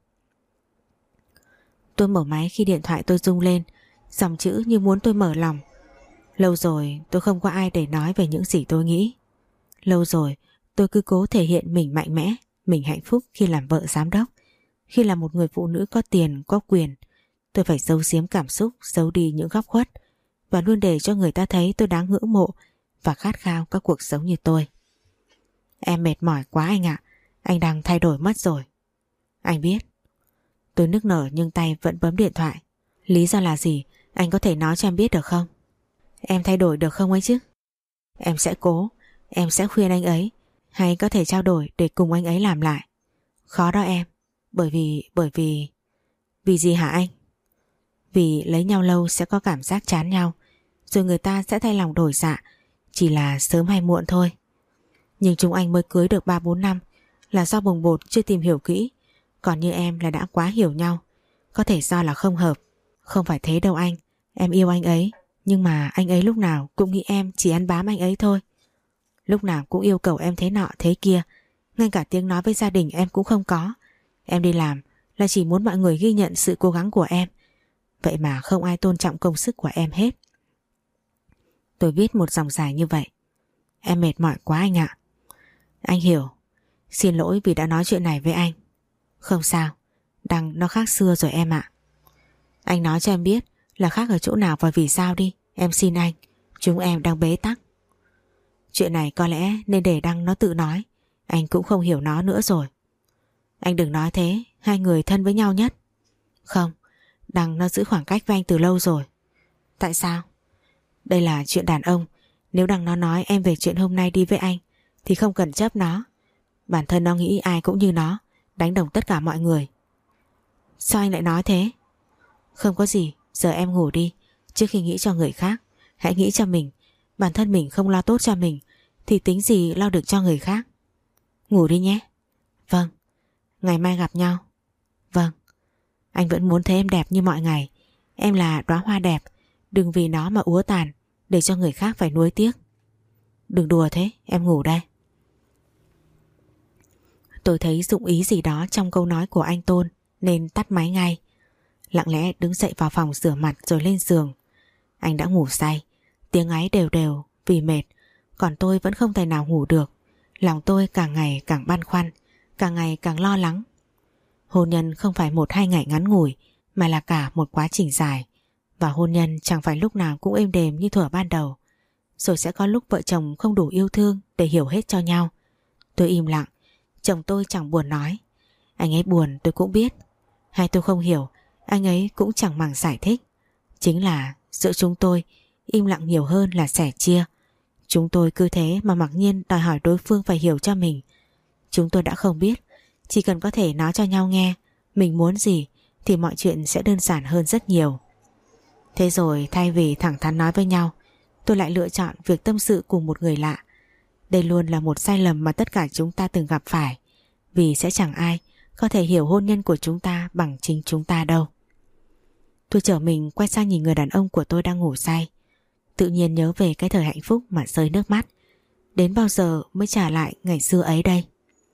Speaker 2: Tôi mở máy khi điện thoại tôi rung lên. Dòng chữ như muốn tôi mở lòng. Lâu rồi tôi không có ai để nói về những gì tôi nghĩ. Lâu rồi tôi cứ cố thể hiện mình mạnh mẽ, mình hạnh phúc khi làm vợ giám đốc. Khi là một người phụ nữ có tiền, có quyền. Tôi phải giấu giếm cảm xúc, giấu đi những góc khuất và luôn để cho người ta thấy tôi đáng ngưỡng mộ và khát khao có cuộc sống như tôi. Em mệt mỏi quá anh ạ. Anh đang thay đổi mất rồi. Anh biết. Tôi nức nở nhưng tay vẫn bấm điện thoại. Lý do là gì? Anh có thể nói cho em biết được không? Em thay đổi được không ấy chứ? Em sẽ cố. Em sẽ khuyên anh ấy. Hay có thể trao đổi để cùng anh ấy làm lại. Khó đó em. Bởi vì... Bởi vì... Vì gì hả anh? Vì lấy nhau lâu sẽ có cảm giác chán nhau. Rồi người ta sẽ thay lòng đổi dạ. Chỉ là sớm hay muộn thôi. Nhưng chúng anh mới cưới được ba bốn năm là do bồng bột chưa tìm hiểu kỹ. Còn như em là đã quá hiểu nhau. Có thể do là không hợp. Không phải thế đâu anh. Em yêu anh ấy. Nhưng mà anh ấy lúc nào cũng nghĩ em chỉ ăn bám anh ấy thôi. Lúc nào cũng yêu cầu em thế nọ thế kia. Ngay cả tiếng nói với gia đình em cũng không có. Em đi làm là chỉ muốn mọi người ghi nhận sự cố gắng của em. Vậy mà không ai tôn trọng công sức của em hết. Tôi viết một dòng dài như vậy. Em mệt mỏi quá anh ạ. Anh hiểu. Xin lỗi vì đã nói chuyện này với anh. Không sao. Đăng nó khác xưa rồi em ạ. Anh nói cho em biết là khác ở chỗ nào và vì sao đi. Em xin anh. Chúng em đang bế tắc. Chuyện này có lẽ nên để Đăng nó tự nói. Anh cũng không hiểu nó nữa rồi. Anh đừng nói thế. Hai người thân với nhau nhất. Không. Đăng nó giữ khoảng cách với anh từ lâu rồi. Tại sao? Đây là chuyện đàn ông. Nếu Đăng nó nói em về chuyện hôm nay đi với anh thì không cần chấp nó. Bản thân nó nghĩ ai cũng như nó, đánh đồng tất cả mọi người. Sao anh lại nói thế? Không có gì. Giờ em ngủ đi. Trước khi nghĩ cho người khác, hãy nghĩ cho mình. Bản thân mình không lo tốt cho mình thì tính gì lo được cho người khác. Ngủ đi nhé. Vâng. Ngày mai gặp nhau. Vâng. Anh vẫn muốn thấy em đẹp như mọi ngày. Em là đóa hoa đẹp, đừng vì nó mà úa tàn, để cho người khác phải nuối tiếc. Đừng đùa thế, em ngủ đây. Tôi thấy dụng ý gì đó trong câu nói của anh Tôn nên tắt máy ngay. Lặng lẽ đứng dậy vào phòng rửa mặt rồi lên giường. Anh đã ngủ say, tiếng ngáy đều đều vì mệt, còn tôi vẫn không thể nào ngủ được. Lòng tôi càng ngày càng băn khoăn, càng ngày càng lo lắng. Hôn nhân không phải một hai ngày ngắn ngủi, mà là cả một quá trình dài. Và hôn nhân chẳng phải lúc nào cũng êm đềm như thuở ban đầu. Rồi sẽ có lúc vợ chồng không đủ yêu thương để hiểu hết cho nhau. Tôi im lặng, chồng tôi chẳng buồn nói. Anh ấy buồn tôi cũng biết. Hay tôi không hiểu, anh ấy cũng chẳng màng giải thích. Chính là giữa chúng tôi, im lặng nhiều hơn là sẻ chia. Chúng tôi cứ thế mà mặc nhiên đòi hỏi đối phương phải hiểu cho mình. Chúng tôi đã không biết, chỉ cần có thể nói cho nhau nghe mình muốn gì thì mọi chuyện sẽ đơn giản hơn rất nhiều. Thế rồi thay vì thẳng thắn nói với nhau, tôi lại lựa chọn việc tâm sự cùng một người lạ. Đây luôn là một sai lầm mà tất cả chúng ta từng gặp phải, vì sẽ chẳng ai có thể hiểu hôn nhân của chúng ta bằng chính chúng ta đâu. Tôi trở mình quay sang nhìn người đàn ông của tôi đang ngủ say, tự nhiên nhớ về cái thời hạnh phúc mà rơi nước mắt. Đến bao giờ mới trả lại ngày xưa ấy đây?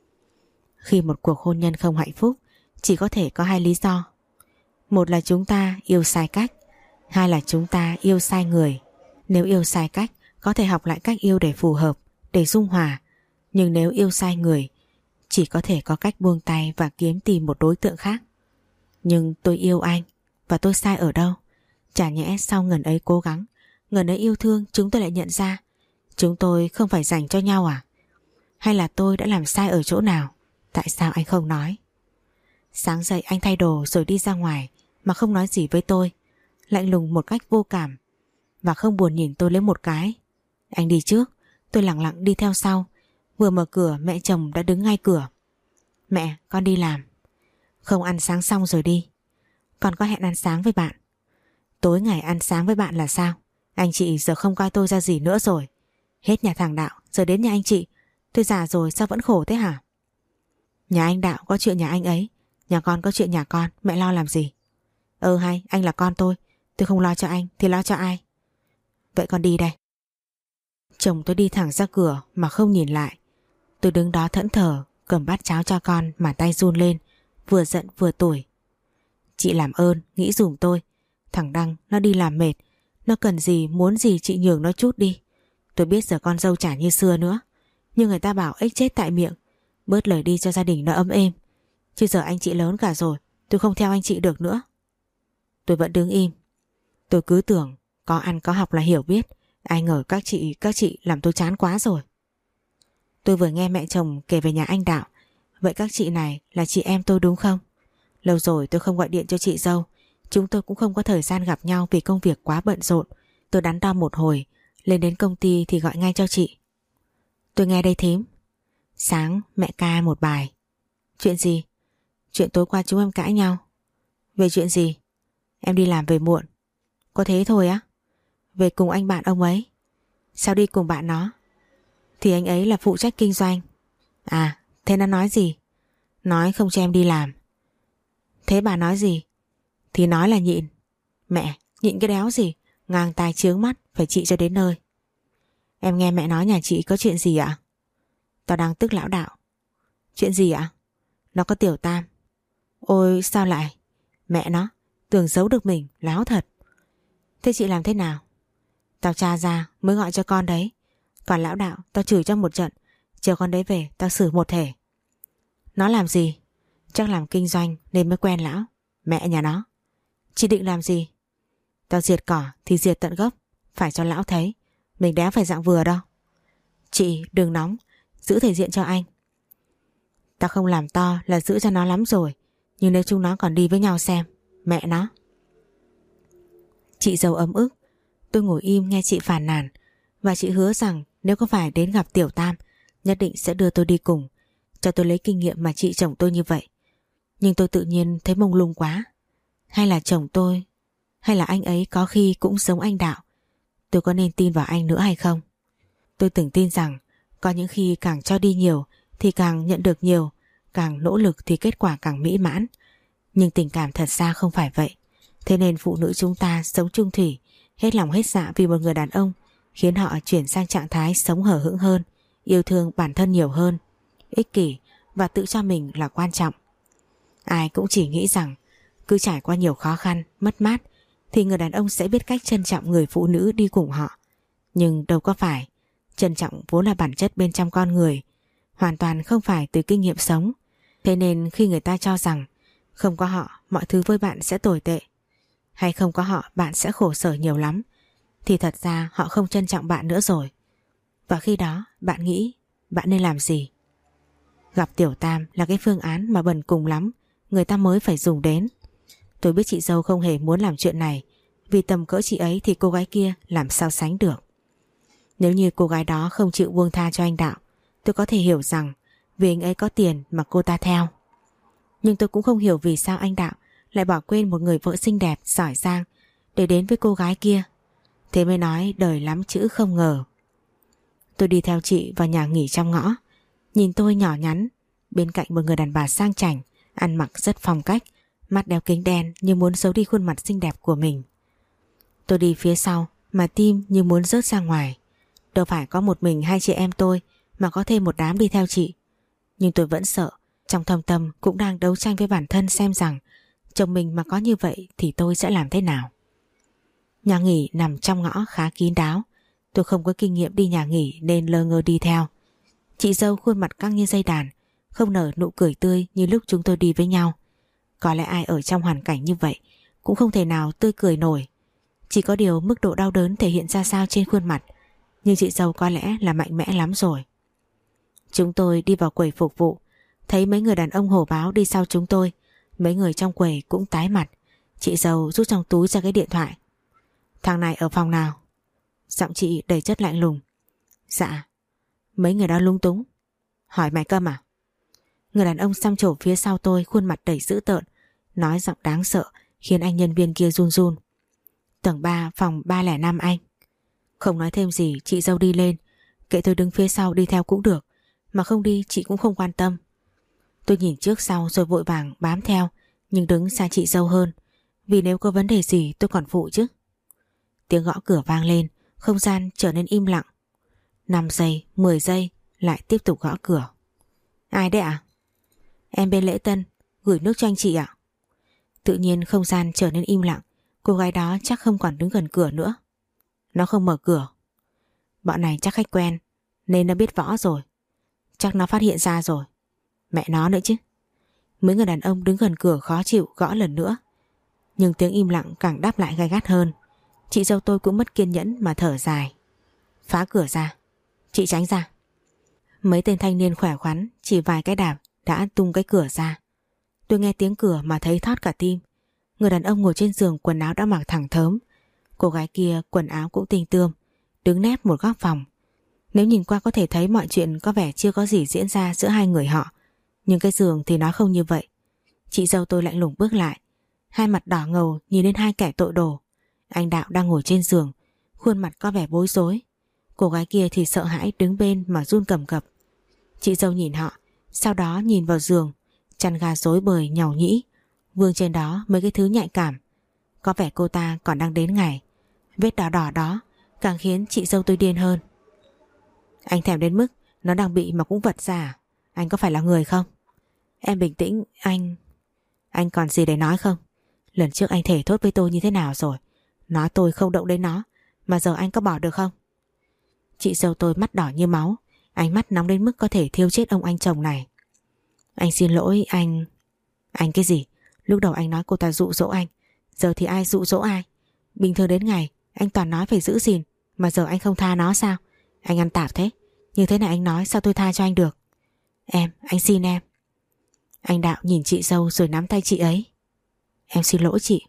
Speaker 2: Khi một cuộc hôn nhân không hạnh phúc, chỉ có thể có hai lý do. Một là chúng ta yêu sai cách, hai là chúng ta yêu sai người. Nếu yêu sai cách, có thể học lại cách yêu để phù hợp, để dung hòa. Nhưng nếu yêu sai người, chỉ có thể có cách buông tay và kiếm tìm một đối tượng khác. Nhưng tôi yêu anh, và tôi sai ở đâu? Chả nhẽ sau ngần ấy cố gắng, ngần ấy yêu thương, chúng tôi lại nhận ra chúng tôi không phải dành cho nhau à? Hay là tôi đã làm sai ở chỗ nào? Tại sao anh không nói? Sáng dậy anh thay đồ rồi đi ra ngoài mà không nói gì với tôi, lạnh lùng một cách vô cảm, và không buồn nhìn tôi lấy một cái. Anh đi trước, tôi lặng lặng đi theo sau. Vừa mở cửa mẹ chồng đã đứng ngay cửa. Mẹ, con đi làm. Không ăn sáng xong rồi đi. Con có hẹn ăn sáng với bạn. Tối ngày ăn sáng với bạn là sao? Anh chị giờ không coi tôi ra gì nữa rồi. Hết nhà thằng Đạo giờ đến nhà anh chị. Tôi già rồi sao vẫn khổ thế hả? Nhà anh Đạo có chuyện nhà anh ấy, nhà con có chuyện nhà con, mẹ lo làm gì? Ừ hay, anh là con tôi, tôi không lo cho anh thì lo cho ai? Vậy con đi đây. Chồng tôi đi thẳng ra cửa mà không nhìn lại. Tôi đứng đó thẫn thờ, cầm bát cháo cho con mà tay run lên, vừa giận vừa tủi. Chị làm ơn, nghĩ dùm tôi. Thằng Đăng nó đi làm mệt, nó cần gì muốn gì chị nhường nó chút đi. Tôi biết giờ con dâu chả như xưa nữa, nhưng người ta bảo ếch chết tại miệng. Bớt lời đi cho gia đình nó ấm êm. Chứ giờ anh chị lớn cả rồi, tôi không theo anh chị được nữa. Tôi vẫn đứng im. Tôi cứ tưởng có ăn có học là hiểu biết, ai ngờ các chị, các chị làm tôi chán quá rồi. Tôi vừa nghe mẹ chồng kể về nhà anh Đạo. Vậy các chị này là chị em tôi đúng không? Lâu rồi tôi không gọi điện cho chị dâu. Chúng tôi cũng không có thời gian gặp nhau vì công việc quá bận rộn. Tôi đắn đo một hồi, lên đến công ty thì gọi ngay cho chị. Tôi nghe đây thím. Sáng mẹ ca một bài. Chuyện gì? Chuyện tối qua chúng em cãi nhau. Về chuyện gì? Em đi làm về muộn. Có thế thôi á? Về cùng anh bạn ông ấy. Sao đi cùng bạn nó? Thì anh ấy là phụ trách kinh doanh. À, thế nó nói gì? Nói không cho em đi làm. Thế bà nói gì? Thì nói là nhịn. Mẹ, nhịn cái đéo gì? Ngang tai chướng mắt, phải trị cho đến nơi. Em nghe mẹ nói nhà chị có chuyện gì ạ? Tao đang tức lão Đạo. Chuyện gì ạ? Nó có tiểu tam. Ôi sao lại? Mẹ nó, tưởng giấu được mình, láo thật. Thế chị làm thế nào? Tao tra ra mới gọi cho con đấy. Còn lão Đạo tao chửi cho một trận. Chờ con đấy về tao xử một thể. Nó làm gì? Chắc làm kinh doanh nên mới quen lão. Mẹ nhà nó. Chị định làm gì? Tao diệt cỏ thì diệt tận gốc. Phải cho lão thấy mình đéo phải dạng vừa đâu. Chị đừng nóng, giữ thể diện cho anh. Tao không làm to là giữ cho nó lắm rồi. Nhưng nếu chúng nó còn đi với nhau xem. Mẹ nó. Chị dâu ấm ức. Tôi ngồi im nghe chị phàn nàn. Và chị hứa rằng nếu có phải đến gặp tiểu tam, nhất định sẽ đưa tôi đi cùng, cho tôi lấy kinh nghiệm mà chị chồng tôi như vậy. Nhưng tôi tự nhiên thấy mông lung quá. Hay là chồng tôi, hay là anh ấy có khi cũng giống anh Đạo. Tôi có nên tin vào anh nữa hay không? Tôi từng tin rằng có những khi càng cho đi nhiều thì càng nhận được nhiều, càng nỗ lực thì kết quả càng mỹ mãn. Nhưng tình cảm thật ra không phải vậy. Thế nên phụ nữ chúng ta sống chung thủy, hết lòng hết dạ vì một người đàn ông, khiến họ chuyển sang trạng thái sống hờ hững hơn, yêu thương bản thân nhiều hơn, ích kỷ và tự cho mình là quan trọng. Ai cũng chỉ nghĩ rằng cứ trải qua nhiều khó khăn, mất mát thì người đàn ông sẽ biết cách trân trọng người phụ nữ đi cùng họ. Nhưng đâu có phải. Trân trọng vốn là bản chất bên trong con người, hoàn toàn không phải từ kinh nghiệm sống. Thế nên khi người ta cho rằng không có họ mọi thứ với bạn sẽ tồi tệ, hay không có họ bạn sẽ khổ sở nhiều lắm, thì thật ra họ không trân trọng bạn nữa rồi. Và khi đó bạn nghĩ bạn nên làm gì? Gặp tiểu tam là cái phương án mà bần cùng lắm người ta mới phải dùng đến. Tôi biết chị dâu không hề muốn làm chuyện này, vì tầm cỡ chị ấy thì cô gái kia làm sao sánh được. Nếu như cô gái đó không chịu buông tha cho anh Đạo, tôi có thể hiểu rằng vì anh ấy có tiền mà cô ta theo. Nhưng tôi cũng không hiểu vì sao anh Đạo lại bỏ quên một người vợ xinh đẹp, giỏi giang để đến với cô gái kia. Thế mới nói đời lắm chữ không ngờ. Tôi đi theo chị vào nhà nghỉ trong ngõ. Nhìn tôi nhỏ nhắn bên cạnh một người đàn bà sang chảnh, ăn mặc rất phong cách, mắt đeo kính đen như muốn giấu đi khuôn mặt xinh đẹp của mình. Tôi đi phía sau mà tim như muốn rớt ra ngoài. Đâu phải có một mình hai chị em tôi mà có thêm một đám đi theo chị. Nhưng tôi vẫn sợ, trong thâm tâm cũng đang đấu tranh với bản thân xem rằng chồng mình mà có như vậy thì tôi sẽ làm thế nào. Nhà nghỉ nằm trong ngõ khá kín đáo. Tôi không có kinh nghiệm đi nhà nghỉ nên lơ ngơ đi theo. Chị dâu khuôn mặt căng như dây đàn, không nở nụ cười tươi như lúc chúng tôi đi với nhau. Có lẽ ai ở trong hoàn cảnh như vậy cũng không thể nào tươi cười nổi. Chỉ có điều mức độ đau đớn thể hiện ra sao trên khuôn mặt. Nhưng chị dâu có lẽ là mạnh mẽ lắm rồi. Chúng tôi đi vào quầy phục vụ, thấy mấy người đàn ông hổ báo đi sau chúng tôi. Mấy người trong quầy cũng tái mặt. Chị dâu rút trong túi ra cái điện thoại. Thằng này ở phòng nào? Giọng chị đầy chất lạnh lùng. Dạ. Mấy người đó lung túng. Hỏi mày câm à? Người đàn ông xăm trổ phía sau tôi, khuôn mặt đầy dữ tợn, nói giọng đáng sợ khiến anh nhân viên kia run run. Tầng ba phòng ba không năm anh. Không nói thêm gì, chị dâu đi lên. Kệ tôi đứng phía sau đi theo cũng được, mà không đi chị cũng không quan tâm. Tôi nhìn trước sau rồi vội vàng bám theo, nhưng đứng xa chị dâu hơn, vì nếu có vấn đề gì tôi còn phụ chứ. Tiếng gõ cửa vang lên, không gian trở nên im lặng. năm giây, mười giây, lại tiếp tục gõ cửa. Ai đấy ạ? Em bên lễ tân, gửi nước cho anh chị ạ. Tự nhiên không gian trở nên im lặng. Cô gái đó chắc không còn đứng gần cửa nữa. Nó không mở cửa. Bọn này chắc khách quen nên nó biết võ rồi. Chắc nó phát hiện ra rồi. Mẹ nó nữa chứ. Mấy người đàn ông đứng gần cửa khó chịu gõ lần nữa. Nhưng tiếng im lặng càng đáp lại gay gắt hơn. Chị dâu tôi cũng mất kiên nhẫn mà thở dài. Phá cửa ra. Chị tránh ra. Mấy tên thanh niên khỏe khoắn chỉ vài cái đạp đã tung cái cửa ra. Tôi nghe tiếng cửa mà thấy thót cả tim. Người đàn ông ngồi trên giường quần áo đã mặc thẳng thớm. Cô gái kia quần áo cũng tinh tươm, đứng nép một góc phòng. Nếu nhìn qua có thể thấy mọi chuyện có vẻ chưa có gì diễn ra giữa hai người họ. Nhưng cái giường thì nó không như vậy. Chị dâu tôi lạnh lùng bước lại, hai mặt đỏ ngầu nhìn lên hai kẻ tội đồ. Anh Đạo đang ngồi trên giường, khuôn mặt có vẻ bối rối. Cô gái kia thì sợ hãi đứng bên mà run cầm cập. Chị dâu nhìn họ, sau đó nhìn vào giường, chăn ga rối bời nhàu nhĩ, vương trên đó mấy cái thứ nhạy cảm. Có vẻ cô ta còn đang đến ngày. Vết đỏ đỏ đó càng khiến chị dâu tôi điên hơn. Anh thèm đến mức nó đang bị mà cũng vật ra à? Anh có phải là người không? Em bình tĩnh, anh... Anh còn gì để nói không? Lần trước anh thề thốt với tôi như thế nào rồi? Nói tôi không động đến nó, mà giờ anh có bỏ được không? Chị dâu tôi mắt đỏ như máu, ánh mắt nóng đến mức có thể thiêu chết ông anh chồng này. Anh xin lỗi, anh... Anh cái gì? Lúc đầu anh nói cô ta dụ dỗ anh, giờ thì ai dụ dỗ ai? Bình thường đến ngày anh toàn nói phải giữ gìn, mà giờ anh không tha nó sao? Anh ăn tạp thế. Như thế này anh nói sao tôi tha cho anh được? Em, anh xin em. Anh Đạo nhìn chị dâu rồi nắm tay chị ấy. Em xin lỗi chị.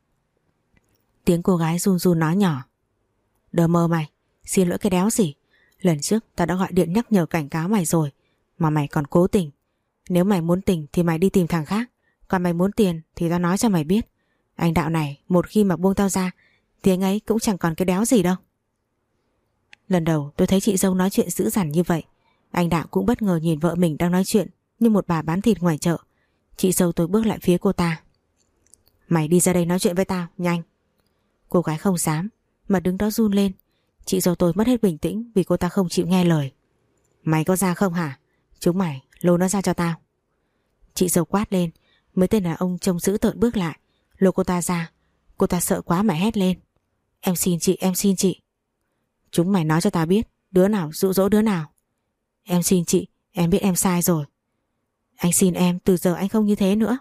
Speaker 2: Tiếng cô gái run run nói nhỏ. Đờ mơ mày, xin lỗi cái đéo gì? Lần trước tao đã gọi điện nhắc nhở cảnh cáo mày rồi, mà mày còn cố tình. Nếu mày muốn tình thì mày đi tìm thằng khác, còn mày muốn tiền thì tao nói cho mày biết. Anh Đạo này một khi mà buông tao ra thì anh ấy cũng chẳng còn cái đéo gì đâu. Lần đầu tôi thấy chị dâu nói chuyện dữ dằn như vậy. Anh Đạo cũng bất ngờ nhìn vợ mình đang nói chuyện như một bà bán thịt ngoài chợ. Chị dâu tôi bước lại phía cô ta. Mày đi ra đây nói chuyện với tao, nhanh. Cô gái không dám mà đứng đó run lên. Chị dâu tôi mất hết bình tĩnh vì cô ta không chịu nghe lời. Mày có ra không hả? Chúng mày lôi nó ra cho tao. Chị dâu quát lên. Mấy tên đàn ông trông dữ tợn bước lại lôi cô ta ra. Cô ta sợ quá mà hét lên. Em xin chị, em xin chị. Chúng mày nói cho tao biết đứa nào dụ dỗ đứa nào. Em xin chị, em biết em sai rồi. Anh xin em, từ giờ anh không như thế nữa.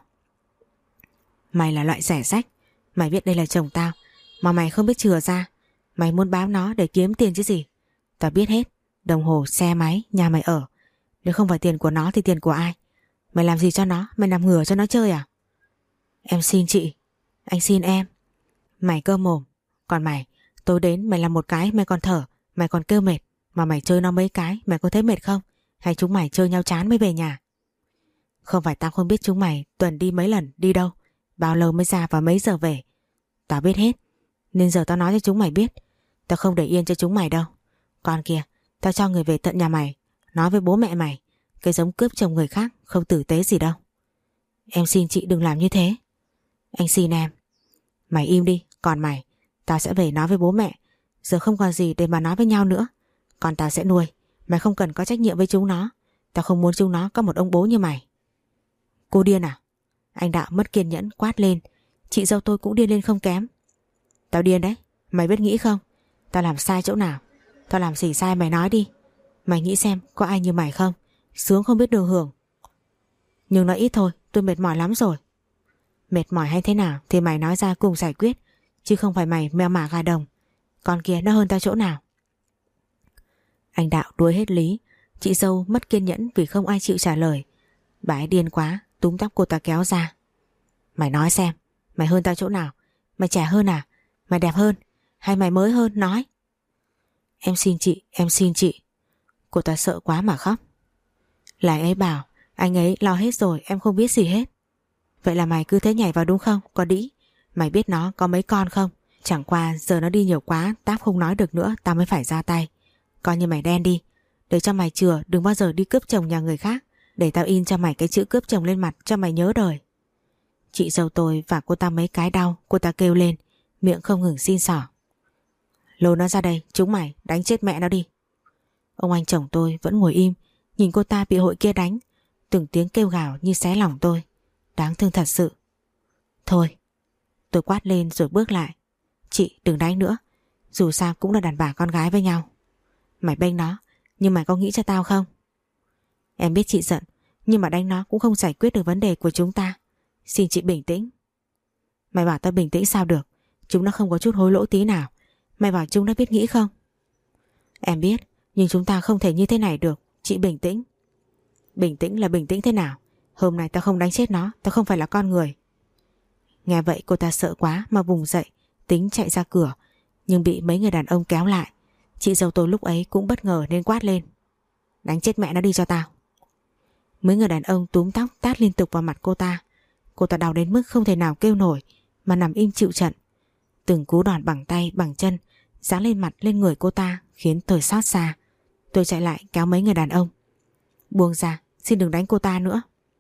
Speaker 2: Mày là loại rẻ rách. Mày biết đây là chồng tao mà mày không biết chừa ra. Mày muốn bám nó để kiếm tiền chứ gì. Tao biết hết. Đồng hồ, xe máy, nhà mày ở. Nếu không phải tiền của nó thì tiền của ai? Mày làm gì cho nó? Mày nằm ngửa cho nó chơi à? Em xin chị. Anh xin em. Mày cơ mồm. Còn mày, tối đến mày làm một cái mày còn thở, mày còn kêu mệt. Mà mày chơi nó mấy cái mày có thấy mệt không? Hay chúng mày chơi nhau chán mới về nhà? Không phải tao không biết chúng mày tuần đi mấy lần, đi đâu, bao lâu mới ra và mấy giờ về. Tao biết hết. Nên giờ tao nói cho chúng mày biết. Tao không để yên cho chúng mày đâu. Còn kìa, tao cho người về tận nhà mày nói với bố mẹ mày cái giống cướp chồng người khác không tử tế gì đâu. Em xin chị đừng làm như thế. Anh xin em. Mày im đi. Còn mày, tao sẽ về nói với bố mẹ. Giờ không còn gì để mà nói với nhau nữa. Còn tao sẽ nuôi. Mày không cần có trách nhiệm với chúng nó. Tao không muốn chúng nó có một ông bố như mày. Cô điên à? Anh Đạo mất kiên nhẫn quát lên. Chị dâu tôi cũng điên lên không kém. Tao điên đấy. Mày biết nghĩ không? Tao làm sai chỗ nào? Tao làm gì sai mày nói đi. Mày nghĩ xem có ai như mày không? Sướng không biết đường hưởng. Nhưng nói ít thôi, tôi mệt mỏi lắm rồi. Mệt mỏi hay thế nào thì mày nói ra cùng giải quyết. Chứ không phải mày mèo mả gà đồng. Con kia nó hơn tao chỗ nào? Anh Đạo đuối hết lý. Chị dâu mất kiên nhẫn vì không ai chịu trả lời. Bà ấy điên quá, túm tóc cô ta kéo ra. Mày nói xem, mày hơn tao chỗ nào? Mày trẻ hơn à? Mày đẹp hơn? Hay mày mới hơn? Nói. Em xin chị, em xin chị. Cô ta sợ quá mà khóc. Là ấy bảo, anh ấy lo hết rồi, em không biết gì hết. Vậy là mày cứ thế nhảy vào đúng không? Có đĩ. Mày biết nó có mấy con không? Chẳng qua giờ nó đi nhiều quá, tao không nói được nữa, tao mới phải ra tay. Coi như mày đen đi. Để cho mày chừa, đừng bao giờ đi cướp chồng nhà người khác. Để tao in cho mày cái chữ cướp chồng lên mặt cho mày nhớ đời. Chị dâu tôi và cô ta mấy cái đau. Cô ta kêu lên, miệng không ngừng xin xỏ. Lôi nó ra đây, chúng mày đánh chết mẹ nó đi. Ông anh chồng tôi vẫn ngồi im, nhìn cô ta bị hội kia đánh. Từng tiếng kêu gào như xé lòng tôi. Đáng thương thật sự. Thôi. Tôi quát lên rồi bước lại. Chị đừng đánh nữa. Dù sao cũng là đàn bà con gái với nhau. Mày bênh nó, nhưng mày có nghĩ cho tao không? Em biết chị giận, nhưng mà đánh nó cũng không giải quyết được vấn đề của chúng ta. Xin chị bình tĩnh. Mày bảo tao bình tĩnh sao được? Chúng nó không có chút hối lỗi tí nào. Mày bảo chúng nó biết nghĩ không? Em biết, nhưng chúng ta không thể như thế này được. Chị bình tĩnh. Bình tĩnh là bình tĩnh thế nào? Hôm nay tao không đánh chết nó, tao không phải là con người. Nghe vậy cô ta sợ quá mà vùng dậy, tính chạy ra cửa, nhưng bị mấy người đàn ông kéo lại. Chị dâu tôi lúc ấy cũng bất ngờ nên quát lên. Đánh chết mẹ nó đi cho tao. Mấy người đàn ông túm tóc tát liên tục vào mặt cô ta. Cô ta đau đến mức không thể nào kêu nổi mà nằm im chịu trận. Từng cú đòn bằng tay bằng chân giáng lên mặt lên người cô ta khiến tôi xót xa. Tôi chạy lại kéo mấy người đàn ông. Buông ra, xin đừng đánh cô ta nữa.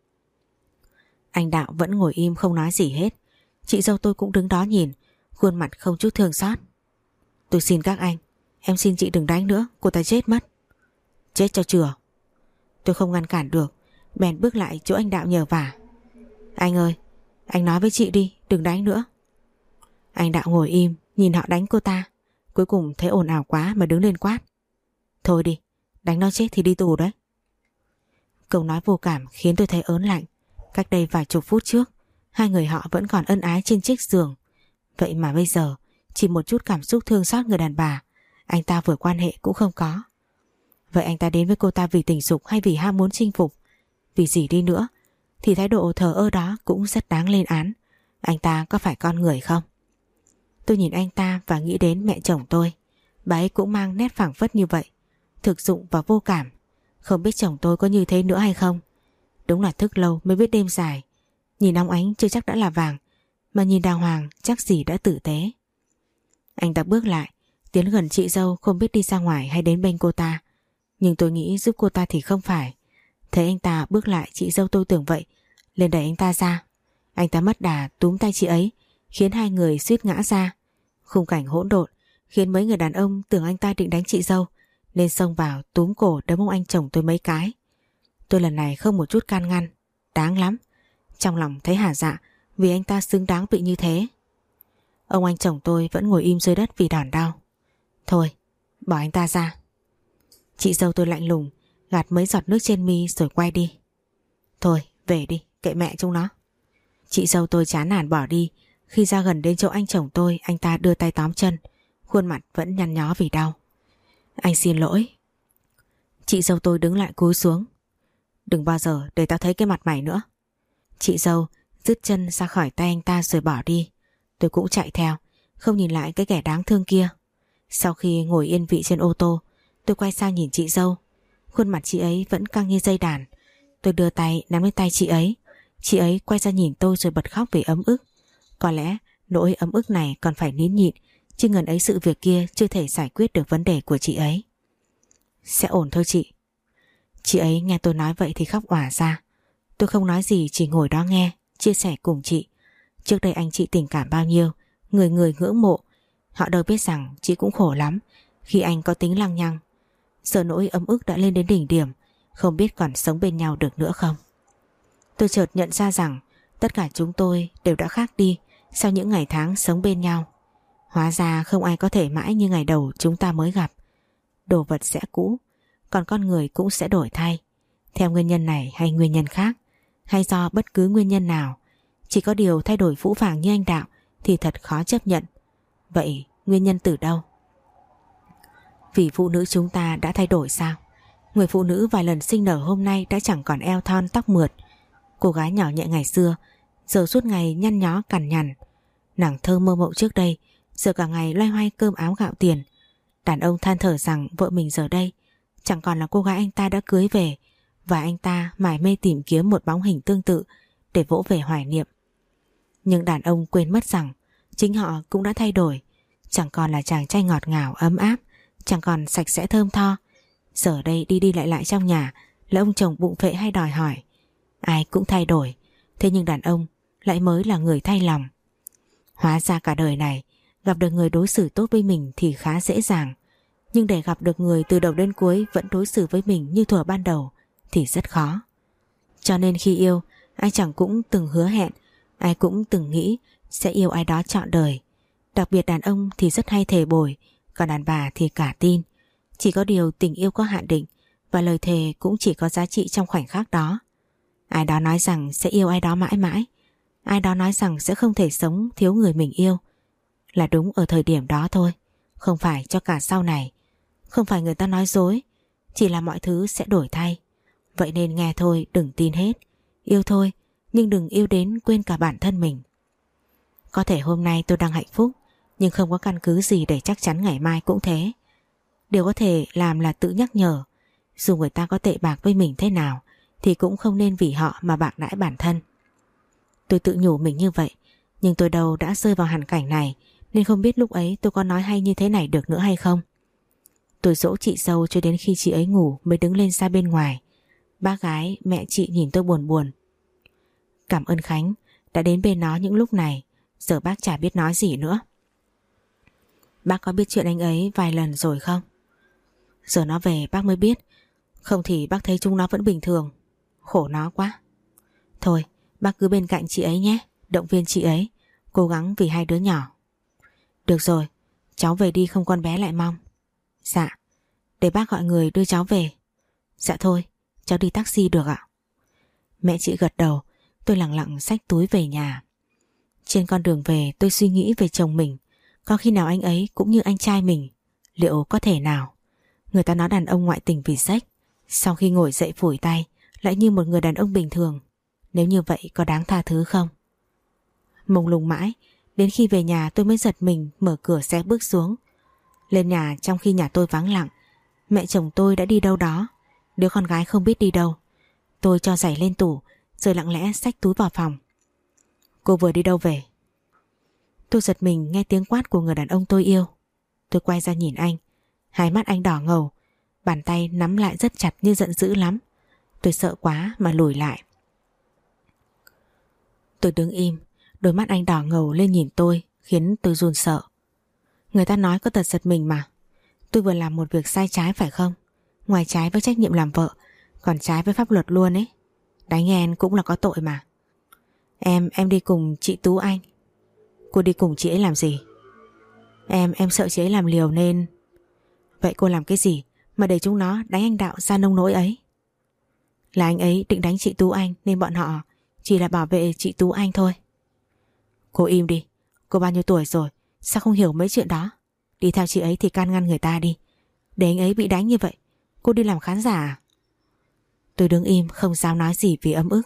Speaker 2: Anh Đạo vẫn ngồi im không nói gì hết. Chị dâu tôi cũng đứng đó nhìn, khuôn mặt không chút thương xót. Tôi xin các anh, em xin chị đừng đánh nữa, cô ta chết mất. Chết cho chừa. Tôi không ngăn cản được, bèn bước lại chỗ anh Đạo nhờ vả. Anh ơi, anh nói với chị đi, đừng đánh nữa. Anh Đạo ngồi im, nhìn họ đánh cô ta. Cuối cùng thấy ồn ào quá mà đứng lên quát. Thôi đi, đánh nó chết thì đi tù đấy. Câu nói vô cảm khiến tôi thấy ớn lạnh. Cách đây vài chục phút trước, hai người họ vẫn còn ân ái trên chiếc giường. Vậy mà bây giờ, chỉ một chút cảm xúc thương xót người đàn bà, anh ta vừa quan hệ cũng không có. Vậy anh ta đến với cô ta vì tình dục hay vì ham muốn chinh phục? Vì gì đi nữa, thì thái độ thờ ơ đó cũng rất đáng lên án. Anh ta có phải con người không? Tôi nhìn anh ta và nghĩ đến mẹ chồng tôi. Bà ấy cũng mang nét phảng phất như vậy, thực dụng và vô cảm. Không biết chồng tôi có như thế nữa hay không. Đúng là thức lâu mới biết đêm dài. Nhìn óng ánh chưa chắc đã là vàng, mà nhìn đàng hoàng chắc gì đã tử tế. Anh ta bước lại, tiến gần chị dâu không biết đi ra ngoài hay đến bên cô ta. Nhưng tôi nghĩ giúp cô ta thì không phải. Thấy anh ta bước lại, chị dâu tôi tưởng vậy, liền đẩy anh ta ra. Anh ta mất đà túm tay chị ấy, khiến hai người suýt ngã ra. Khung cảnh hỗn độn khiến mấy người đàn ông tưởng anh ta định đánh chị dâu, nên xông vào túm cổ đấm ông anh chồng tôi mấy cái. Tôi lần này không một chút can ngăn. Đáng lắm. Trong lòng thấy hả dạ vì anh ta xứng đáng bị như thế. Ông anh chồng tôi vẫn ngồi im dưới đất vì đòn đau. Thôi, bỏ anh ta ra. Chị dâu tôi lạnh lùng gạt mấy giọt nước trên mi rồi quay đi. Thôi, về đi, kệ mẹ chúng nó. Chị dâu tôi chán nản bỏ đi. Khi ra gần đến chỗ anh chồng tôi, anh ta đưa tay tóm chân, khuôn mặt vẫn nhăn nhó vì đau. Anh xin lỗi. Chị dâu tôi đứng lại cúi xuống. Đừng bao giờ để tao thấy cái mặt mày nữa. Chị dâu dứt chân ra khỏi tay anh ta rồi bỏ đi. Tôi cũng chạy theo, không nhìn lại cái kẻ đáng thương kia. Sau khi ngồi yên vị trên ô tô, tôi quay sang nhìn chị dâu. Khuôn mặt chị ấy vẫn căng như dây đàn. Tôi đưa tay nắm lấy tay chị ấy. Chị ấy quay ra nhìn tôi rồi bật khóc vì ấm ức. Có lẽ nỗi ấm ức này còn phải nín nhịn, chứ ngần ấy sự việc kia chưa thể giải quyết được vấn đề của chị ấy. Sẽ ổn thôi chị. Chị ấy nghe tôi nói vậy thì khóc òa ra. Tôi không nói gì, chỉ ngồi đó nghe, chia sẻ cùng chị. Trước đây anh chị tình cảm bao nhiêu, người người ngưỡng mộ. Họ đâu biết rằng chị cũng khổ lắm khi anh có tính lăng nhăng. Giờ nỗi ấm ức đã lên đến đỉnh điểm, không biết còn sống bên nhau được nữa không. Tôi chợt nhận ra rằng tất cả chúng tôi đều đã khác đi sau những ngày tháng sống bên nhau. Hóa ra không ai có thể mãi như ngày đầu chúng ta mới gặp. Đồ vật sẽ cũ, còn con người cũng sẽ đổi thay. Theo nguyên nhân này hay nguyên nhân khác, hay do bất cứ nguyên nhân nào, chỉ có điều thay đổi phũ phàng như anh Đạo thì thật khó chấp nhận. Vậy nguyên nhân từ đâu? Vì phụ nữ chúng ta đã thay đổi sao? Người phụ nữ vài lần sinh nở hôm nay đã chẳng còn eo thon tóc mượt. Cô gái nhỏ nhẹ ngày xưa giờ suốt ngày nhăn nhó cằn nhằn. Nàng thơ mơ mộng trước đây giờ cả ngày loay hoay cơm áo gạo tiền. Đàn ông than thở rằng vợ mình giờ đây chẳng còn là cô gái anh ta đã cưới về, và anh ta mải mê tìm kiếm một bóng hình tương tự để vỗ về hoài niệm. Nhưng đàn ông quên mất rằng chính họ cũng đã thay đổi. Chẳng còn là chàng trai ngọt ngào ấm áp, chẳng còn sạch sẽ thơm tho. Giờ đây đi đi lại lại trong nhà là ông chồng bụng phệ hay đòi hỏi. Ai cũng thay đổi, thế nhưng đàn ông lại mới là người thay lòng. Hóa ra cả đời này gặp được người đối xử tốt với mình thì khá dễ dàng, nhưng để gặp được người từ đầu đến cuối vẫn đối xử với mình như thuở ban đầu thì rất khó. Cho nên khi yêu, ai chẳng cũng từng hứa hẹn, ai cũng từng nghĩ sẽ yêu ai đó trọn đời. Đặc biệt đàn ông thì rất hay thề bồi, còn đàn bà thì cả tin. Chỉ có điều tình yêu có hạn định, và lời thề cũng chỉ có giá trị trong khoảnh khắc đó. Ai đó nói rằng sẽ yêu ai đó mãi mãi, ai đó nói rằng sẽ không thể sống thiếu người mình yêu, là đúng ở thời điểm đó thôi, không phải cho cả sau này. Không phải người ta nói dối, chỉ là mọi thứ sẽ đổi thay. Vậy nên nghe thôi, đừng tin hết. Yêu thôi, nhưng đừng yêu đến quên cả bản thân mình. Có thể hôm nay tôi đang hạnh phúc, nhưng không có căn cứ gì để chắc chắn ngày mai cũng thế. Điều có thể làm là tự nhắc nhở, dù người ta có tệ bạc với mình thế nào thì cũng không nên vì họ mà bạc đãi bản thân. Tôi tự nhủ mình như vậy, nhưng tôi đâu đã rơi vào hoàn cảnh này, nên không biết lúc ấy tôi có nói hay như thế này được nữa hay không. Tôi dỗ chị dâu cho đến khi chị ấy ngủ mới đứng lên ra bên ngoài. Bác gái, mẹ chị nhìn tôi buồn buồn. Cảm ơn Khánh đã đến bên nó những lúc này, giờ bác chả biết nói gì nữa. Bác có biết chuyện anh ấy vài lần rồi không? Giờ nó về bác mới biết, không thì bác thấy chúng nó vẫn bình thường. Khổ nó quá. Thôi, bác cứ bên cạnh chị ấy nhé, động viên chị ấy, cố gắng vì hai đứa nhỏ. Được rồi, cháu về đi không con bé lại mong. Dạ, để bác gọi người đưa cháu về. Dạ thôi, cháu đi taxi được ạ. Mẹ chị gật đầu, tôi lặng lặng xách túi về nhà. Trên con đường về tôi suy nghĩ về chồng mình. Có khi nào anh ấy cũng như anh trai mình? Liệu có thể nào? Người ta nói đàn ông ngoại tình vì sex, sau khi ngồi dậy phủi tay lại như một người đàn ông bình thường. Nếu như vậy có đáng tha thứ không? Mông lung mãi, đến khi về nhà tôi mới giật mình mở cửa xe bước xuống. Lên nhà trong khi nhà tôi vắng lặng. Mẹ chồng tôi đã đi đâu đó, đứa con gái không biết đi đâu. Tôi cho giày lên tủ rồi lặng lẽ xách túi vào phòng. Cô vừa đi đâu về? Tôi giật mình nghe tiếng quát của người đàn ông tôi yêu. Tôi quay ra nhìn anh. Hai mắt anh đỏ ngầu, bàn tay nắm lại rất chặt như giận dữ lắm. Tôi sợ quá mà lùi lại. Tôi đứng im, đôi mắt anh đỏ ngầu lên nhìn tôi khiến tôi run sợ. Người ta nói có tật giật mình mà. Tôi vừa làm một việc sai trái phải không? Ngoài trái với trách nhiệm làm vợ, còn trái với pháp luật luôn ấy. Đánh ghen cũng là có tội mà. Em, em đi cùng chị Tú Anh. Cô đi cùng chị ấy làm gì? Em, em sợ chị ấy làm liều nên... Vậy cô làm cái gì mà để chúng nó đánh anh Đạo ra nông nỗi ấy? Là anh ấy định đánh chị Tú Anh nên bọn họ chỉ là bảo vệ chị Tú Anh thôi. Cô im đi. Cô bao nhiêu tuổi rồi, sao không hiểu mấy chuyện đó? Đi theo chị ấy thì can ngăn người ta đi. Để anh ấy bị đánh như vậy, cô đi làm khán giả à? Tôi đứng im không dám nói gì vì ấm ức.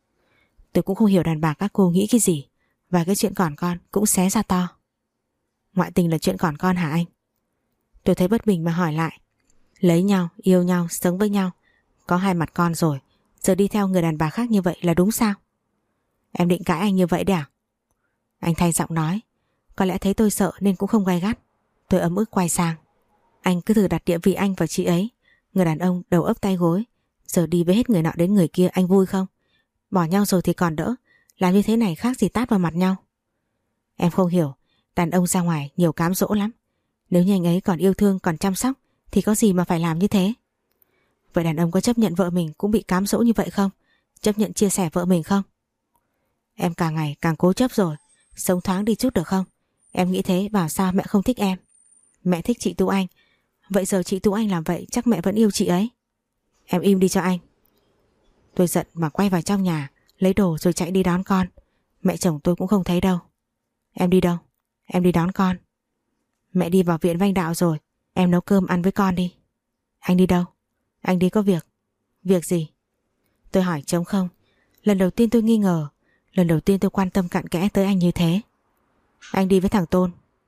Speaker 2: Tôi cũng không hiểu đàn bà các cô nghĩ cái gì. Và cái chuyện còn con cũng xé ra to. Ngoại tình là chuyện còn con hả anh? Tôi thấy bất bình mà hỏi lại. Lấy nhau, yêu nhau, sống với nhau, có hai mặt con rồi, giờ đi theo người đàn bà khác như vậy là đúng sao? Em định cãi anh như vậy đấy à? Anh thay giọng nói. Có lẽ thấy tôi sợ nên cũng không gay gắt. Tôi ấm ức quay sang. Anh cứ thử đặt địa vị anh vào chị ấy. Người đàn ông đầu ấp tay gối, giờ đi với hết người nọ đến người kia, anh vui không? Bỏ nhau rồi thì còn đỡ, làm như thế này khác gì tát vào mặt nhau. Em không hiểu, đàn ông ra ngoài nhiều cám dỗ lắm. Nếu như anh ấy còn yêu thương, còn chăm sóc thì có gì mà phải làm như thế? Vậy đàn ông có chấp nhận vợ mình cũng bị cám dỗ như vậy không? Chấp nhận chia sẻ vợ mình không? Em càng ngày càng cố chấp rồi, sống thoáng đi chút được không? Em nghĩ thế bảo sao mẹ không thích em? Mẹ thích chị Tú Anh. Vậy giờ chị Tú Anh làm vậy chắc mẹ vẫn yêu chị ấy. Em im đi cho anh. Tôi giận mà quay vào trong nhà, lấy đồ rồi chạy đi đón con. Mẹ chồng tôi cũng không thấy đâu. Em đi đâu? Em đi đón con. Mẹ đi vào viện với anh Đạo rồi. Em nấu cơm ăn với con đi. Anh đi đâu? Anh đi có việc. Việc gì? Tôi hỏi trống không. Lần đầu tiên tôi nghi ngờ. Lần đầu tiên tôi quan tâm cặn kẽ tới anh như thế. Anh đi với thằng Tôn.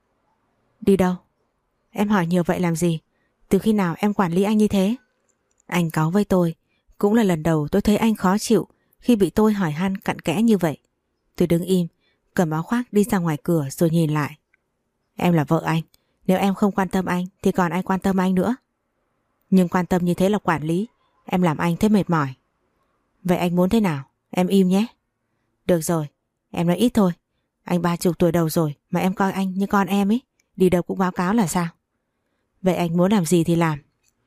Speaker 2: Đi đâu? Em hỏi nhiều vậy làm gì? Từ khi nào em quản lý anh như thế? Anh cáu với tôi. Cũng là lần đầu tôi thấy anh khó chịu khi bị tôi hỏi han cặn kẽ như vậy. Tôi đứng im, cầm áo khoác đi ra ngoài cửa rồi nhìn lại. Em là vợ anh. Nếu em không quan tâm anh thì còn ai quan tâm anh nữa? Nhưng quan tâm như thế là quản lý. Em làm anh thấy mệt mỏi. Vậy anh muốn thế nào? Em im nhé. Được rồi, em nói ít thôi. Anh ba chục tuổi đầu rồi mà em coi anh như con em ấy. Đi đâu cũng báo cáo là sao? Vậy anh muốn làm gì thì làm.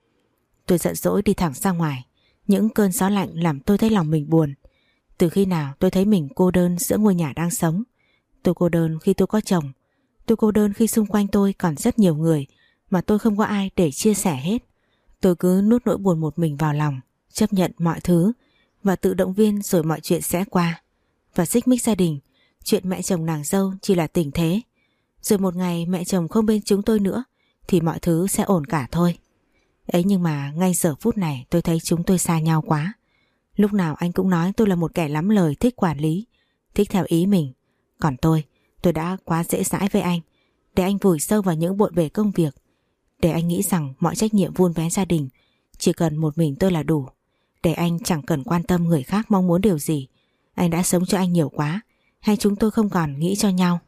Speaker 2: Tôi giận dỗi đi thẳng ra ngoài. Những cơn gió lạnh làm tôi thấy lòng mình buồn. Từ khi nào tôi thấy mình cô đơn giữa ngôi nhà đang sống. Tôi cô đơn khi tôi có chồng. Tôi cô đơn khi xung quanh tôi còn rất nhiều người mà tôi không có ai để chia sẻ hết. Tôi cứ nuốt nỗi buồn một mình vào lòng, chấp nhận mọi thứ và tự động viên rồi mọi chuyện sẽ qua. Và xích mích gia đình, chuyện mẹ chồng nàng dâu chỉ là tình thế. Rồi một ngày mẹ chồng không bên chúng tôi nữa thì mọi thứ sẽ ổn cả thôi. Ấy nhưng mà ngay giờ phút này tôi thấy chúng tôi xa nhau quá. Lúc nào anh cũng nói tôi là một kẻ lắm lời, thích quản lý, thích theo ý mình. Còn tôi, tôi đã quá dễ dãi với anh, để anh vùi sâu vào những bộn bề công việc, để anh nghĩ rằng mọi trách nhiệm vun vén gia đình chỉ cần một mình tôi là đủ, để anh chẳng cần quan tâm người khác mong muốn điều gì. Anh đã sống cho anh nhiều quá, hay chúng tôi không còn nghĩ cho nhau?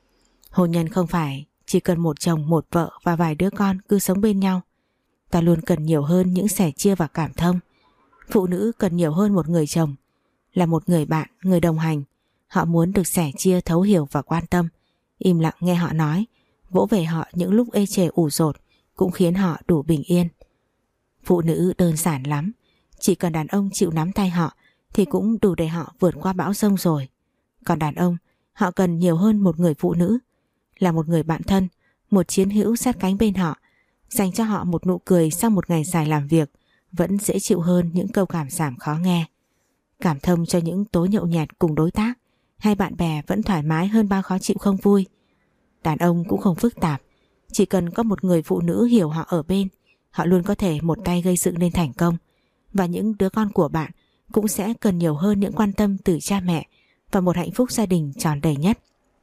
Speaker 2: Hôn nhân không phải chỉ cần một chồng, một vợ và vài đứa con cứ sống bên nhau. Ta luôn cần nhiều hơn những sẻ chia và cảm thông. Phụ nữ cần nhiều hơn một người chồng, là một người bạn, người đồng hành. Họ muốn được sẻ chia, thấu hiểu và quan tâm. Im lặng nghe họ nói, vỗ về họ những lúc ê chề ủ dột cũng khiến họ đủ bình yên. Phụ nữ đơn giản lắm, chỉ cần đàn ông chịu nắm tay họ thì cũng đủ để họ vượt qua bão giông rồi. Còn đàn ông, họ cần nhiều hơn một người phụ nữ, là một người bạn thân, một chiến hữu sát cánh bên họ, dành cho họ một nụ cười sau một ngày dài làm việc vẫn dễ chịu hơn những câu cảm giảm khó nghe. Cảm thông cho những tối nhậu nhẹt cùng đối tác hay bạn bè vẫn thoải mái hơn bao khó chịu không vui. Đàn ông cũng không phức tạp, chỉ cần có một người phụ nữ hiểu họ ở bên, họ luôn có thể một tay gây dựng nên thành công. Và những đứa con của bạn cũng sẽ cần nhiều hơn những quan tâm từ cha mẹ và một hạnh phúc gia đình tròn đầy nhất.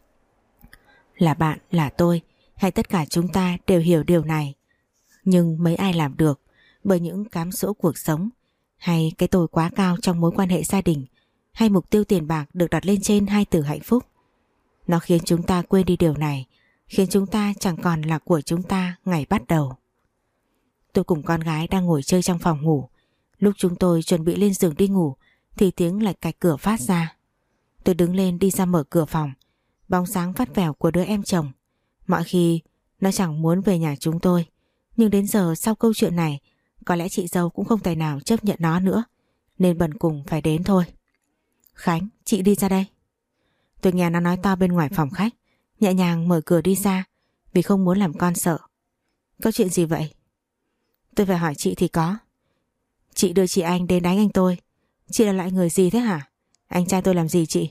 Speaker 2: Là bạn, là tôi, hay tất cả chúng ta đều hiểu điều này. Nhưng mấy ai làm được, bởi những cám dỗ cuộc sống, hay cái tôi quá cao trong mối quan hệ gia đình, hay mục tiêu tiền bạc được đặt lên trên hai từ hạnh phúc. Nó khiến chúng ta quên đi điều này, khiến chúng ta chẳng còn là của chúng ta ngày bắt đầu. Tôi cùng con gái đang ngồi chơi trong phòng ngủ. Lúc chúng tôi chuẩn bị lên giường đi ngủ thì tiếng lạch cạch cửa phát ra. Tôi đứng lên đi ra mở cửa phòng. Bóng dáng vắt vẻo của đứa em chồng. Mọi khi nó chẳng muốn về nhà chúng tôi, nhưng đến giờ sau câu chuyện này có lẽ chị dâu cũng không tài nào chấp nhận nó nữa, nên bần cùng phải đến thôi. Khánh, chị đi ra đây. Tôi nghe nó nói to bên ngoài phòng khách, nhẹ nhàng mở cửa đi ra vì không muốn làm con sợ. Có chuyện gì vậy? Tôi phải hỏi chị thì có. Chị đưa chị anh đến đánh anh tôi. Chị là loại người gì thế hả? Anh trai tôi làm gì chị?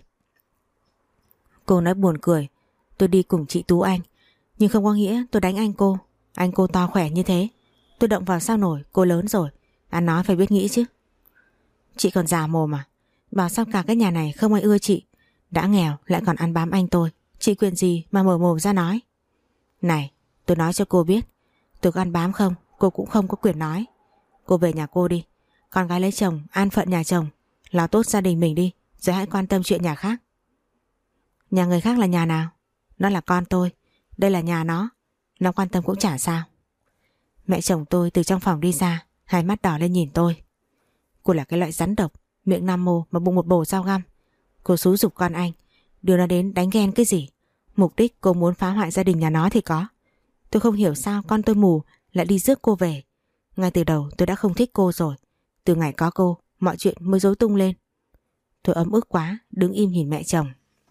Speaker 2: Cô nói buồn cười. Tôi đi cùng chị Tú Anh, nhưng không có nghĩa tôi đánh anh cô. Anh cô to khỏe như thế, tôi động vào sao nổi, cô lớn rồi. Ăn nói phải biết nghĩ chứ. Chị còn già mồm à? Bảo sao cả cái nhà này không ai ưa chị. Đã nghèo lại còn ăn bám anh tôi, chị quyền gì mà mở mồm ra nói. Này, tôi nói cho cô biết, tôi có ăn bám không, cô cũng không có quyền nói. Cô về nhà cô đi. Con gái lấy chồng, an phận nhà chồng, lo tốt gia đình mình đi, rồi hãy quan tâm chuyện nhà khác. Nhà người khác là nhà nào? Nó là con tôi, đây là nhà nó. Nó quan tâm cũng chả sao. Mẹ chồng tôi từ trong phòng đi ra, hai mắt đỏ lên nhìn tôi. Cô là cái loại rắn độc, miệng nam mô mà bụng một bồ dao găm. Cô xúi giục con anh, đưa nó đến đánh ghen cái gì? Mục đích cô muốn phá hoại gia đình nhà nó thì có. Tôi không hiểu sao con tôi mù lại đi rước cô về. Ngay từ đầu tôi đã không thích cô rồi. Từ ngày có cô, mọi chuyện mới rối tung lên. Tôi ấm ức quá, đứng im nhìn mẹ chồng.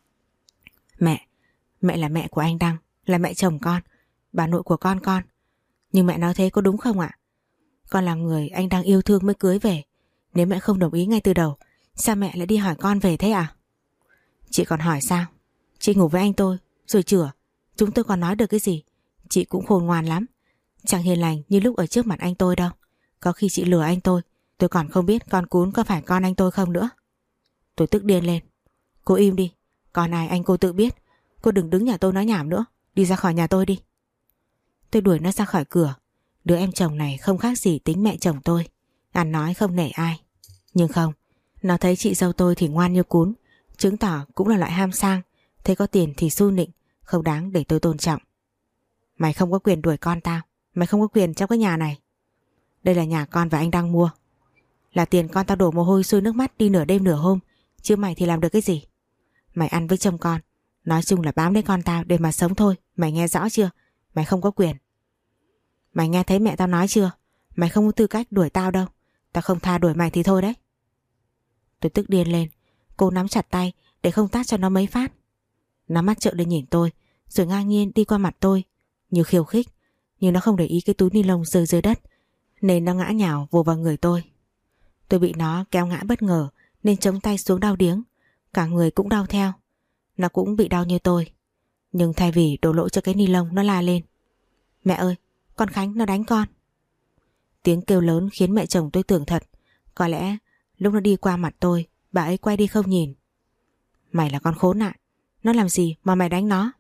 Speaker 2: Mẹ, mẹ là mẹ của anh Đăng, là mẹ chồng con, bà nội của con con. Nhưng mẹ nói thế có đúng không ạ? Con là người anh Đăng yêu thương mới cưới về. Nếu mẹ không đồng ý ngay từ đầu, sao mẹ lại đi hỏi con về thế à? Chị còn hỏi sao? Chị ngủ với anh tôi, rồi chửa. Chúng tôi còn nói được cái gì? Chị cũng khôn ngoan lắm. Chẳng hiền lành như lúc ở trước mặt anh tôi đâu. Có khi chị lừa anh tôi, tôi còn không biết con cún có phải con anh tôi không nữa. Tôi tức điên lên. Cô im đi, con ai anh cô tự biết. Cô đừng đứng nhà tôi nói nhảm nữa. Đi ra khỏi nhà tôi đi. Tôi đuổi nó ra khỏi cửa. Đứa em chồng này không khác gì tính mẹ chồng tôi, ăn nói không nể ai. Nhưng không, nó thấy chị dâu tôi thì ngoan như cún, chứng tỏ cũng là loại ham sang. Thấy có tiền thì su nịnh, không đáng để tôi tôn trọng. Mày không có quyền đuổi con tao. Mày không có quyền trong cái nhà này. Đây là nhà con và anh đang mua. Là tiền con tao đổ mồ hôi xuôi nước mắt đi nửa đêm nửa hôm. Chứ mày thì làm được cái gì? Mày ăn với chồng con, nói chung là bám lấy con tao để mà sống thôi. Mày nghe rõ chưa? Mày không có quyền. Mày nghe thấy mẹ tao nói chưa? Mày không có tư cách đuổi tao đâu. Tao không tha đuổi mày thì thôi đấy. Tôi tức điên lên. Cô nắm chặt tay để không tát cho nó mấy phát. Nó mắt trợn lên nhìn tôi, rồi ngang nhiên đi qua mặt tôi như khiêu khích. Nhưng nó không để ý cái túi ni lông rơi dưới đất, nên nó ngã nhào vồ vào người tôi. Tôi bị nó kéo ngã bất ngờ nên chống tay xuống đau điếng. Cả người cũng đau theo. Nó cũng bị đau như tôi. Nhưng thay vì đổ lỗi cho cái ni lông, nó la lên. Mẹ ơi, con Khánh nó đánh con. Tiếng kêu lớn khiến mẹ chồng tôi tưởng thật. Có lẽ lúc nó đi qua mặt tôi, bà ấy quay đi không nhìn. Mày là con khốn nạn. Nó làm gì mà mày đánh nó?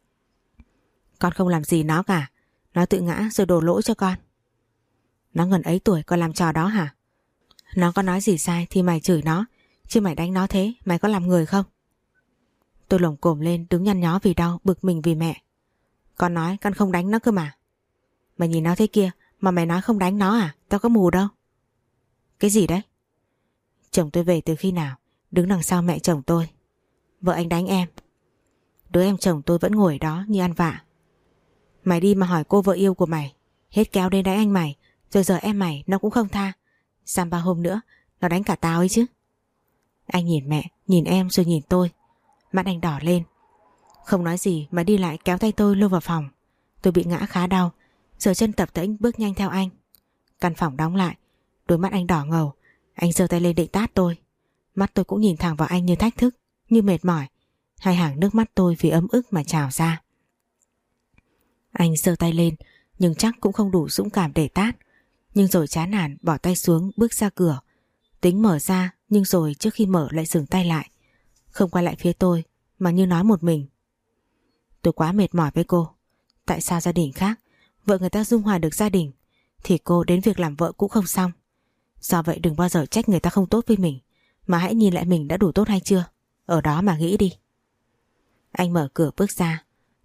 Speaker 2: Con không làm gì nó cả. Nó tự ngã rồi đổ lỗi cho con. Nó ngần ấy tuổi còn làm trò đó hả? Nó có nói gì sai thì mày chửi nó, chứ mày đánh nó thế mày có làm người không? Tôi lồm cồm lên đứng nhăn nhó vì đau, bực mình vì mẹ. Con nói con không đánh nó cơ mà. Mày nhìn nó thế kia mà mày nói không đánh nó à? Tao có mù đâu. Cái gì đấy? Chồng tôi về từ khi nào đứng đằng sau mẹ chồng tôi. Vợ anh đánh em. Đứa em chồng tôi vẫn ngồi đó như ăn vạ. Mày đi mà hỏi cô vợ yêu của mày. Hết kéo đến đánh anh mày, rồi giờ em mày nó cũng không tha. Sang ba hôm nữa nó đánh cả tao ấy chứ. Anh nhìn mẹ, nhìn em rồi nhìn tôi. Mắt anh đỏ lên. Không nói gì mà đi lại kéo tay tôi lôi vào phòng. Tôi bị ngã khá đau, giờ chân tập tễnh bước nhanh theo anh. Căn phòng đóng lại. Đôi mắt anh đỏ ngầu. Anh giơ tay lên định tát tôi. Mắt tôi cũng nhìn thẳng vào anh như thách thức, như mệt mỏi. Hai hàng nước mắt tôi vì ấm ức mà trào ra. Anh giơ tay lên, nhưng chắc cũng không đủ dũng cảm để tát. Nhưng rồi chán nản bỏ tay xuống bước ra cửa. Tính mở ra, nhưng rồi trước khi mở lại dừng tay lại. Không quay lại phía tôi mà như nói một mình. Tôi quá mệt mỏi với cô. Tại sao gia đình khác, vợ người ta dung hòa được gia đình, thì cô đến việc làm vợ cũng không xong. Do vậy đừng bao giờ trách người ta không tốt với mình, mà hãy nhìn lại mình đã đủ tốt hay chưa. Ở đó mà nghĩ đi. Anh mở cửa bước ra.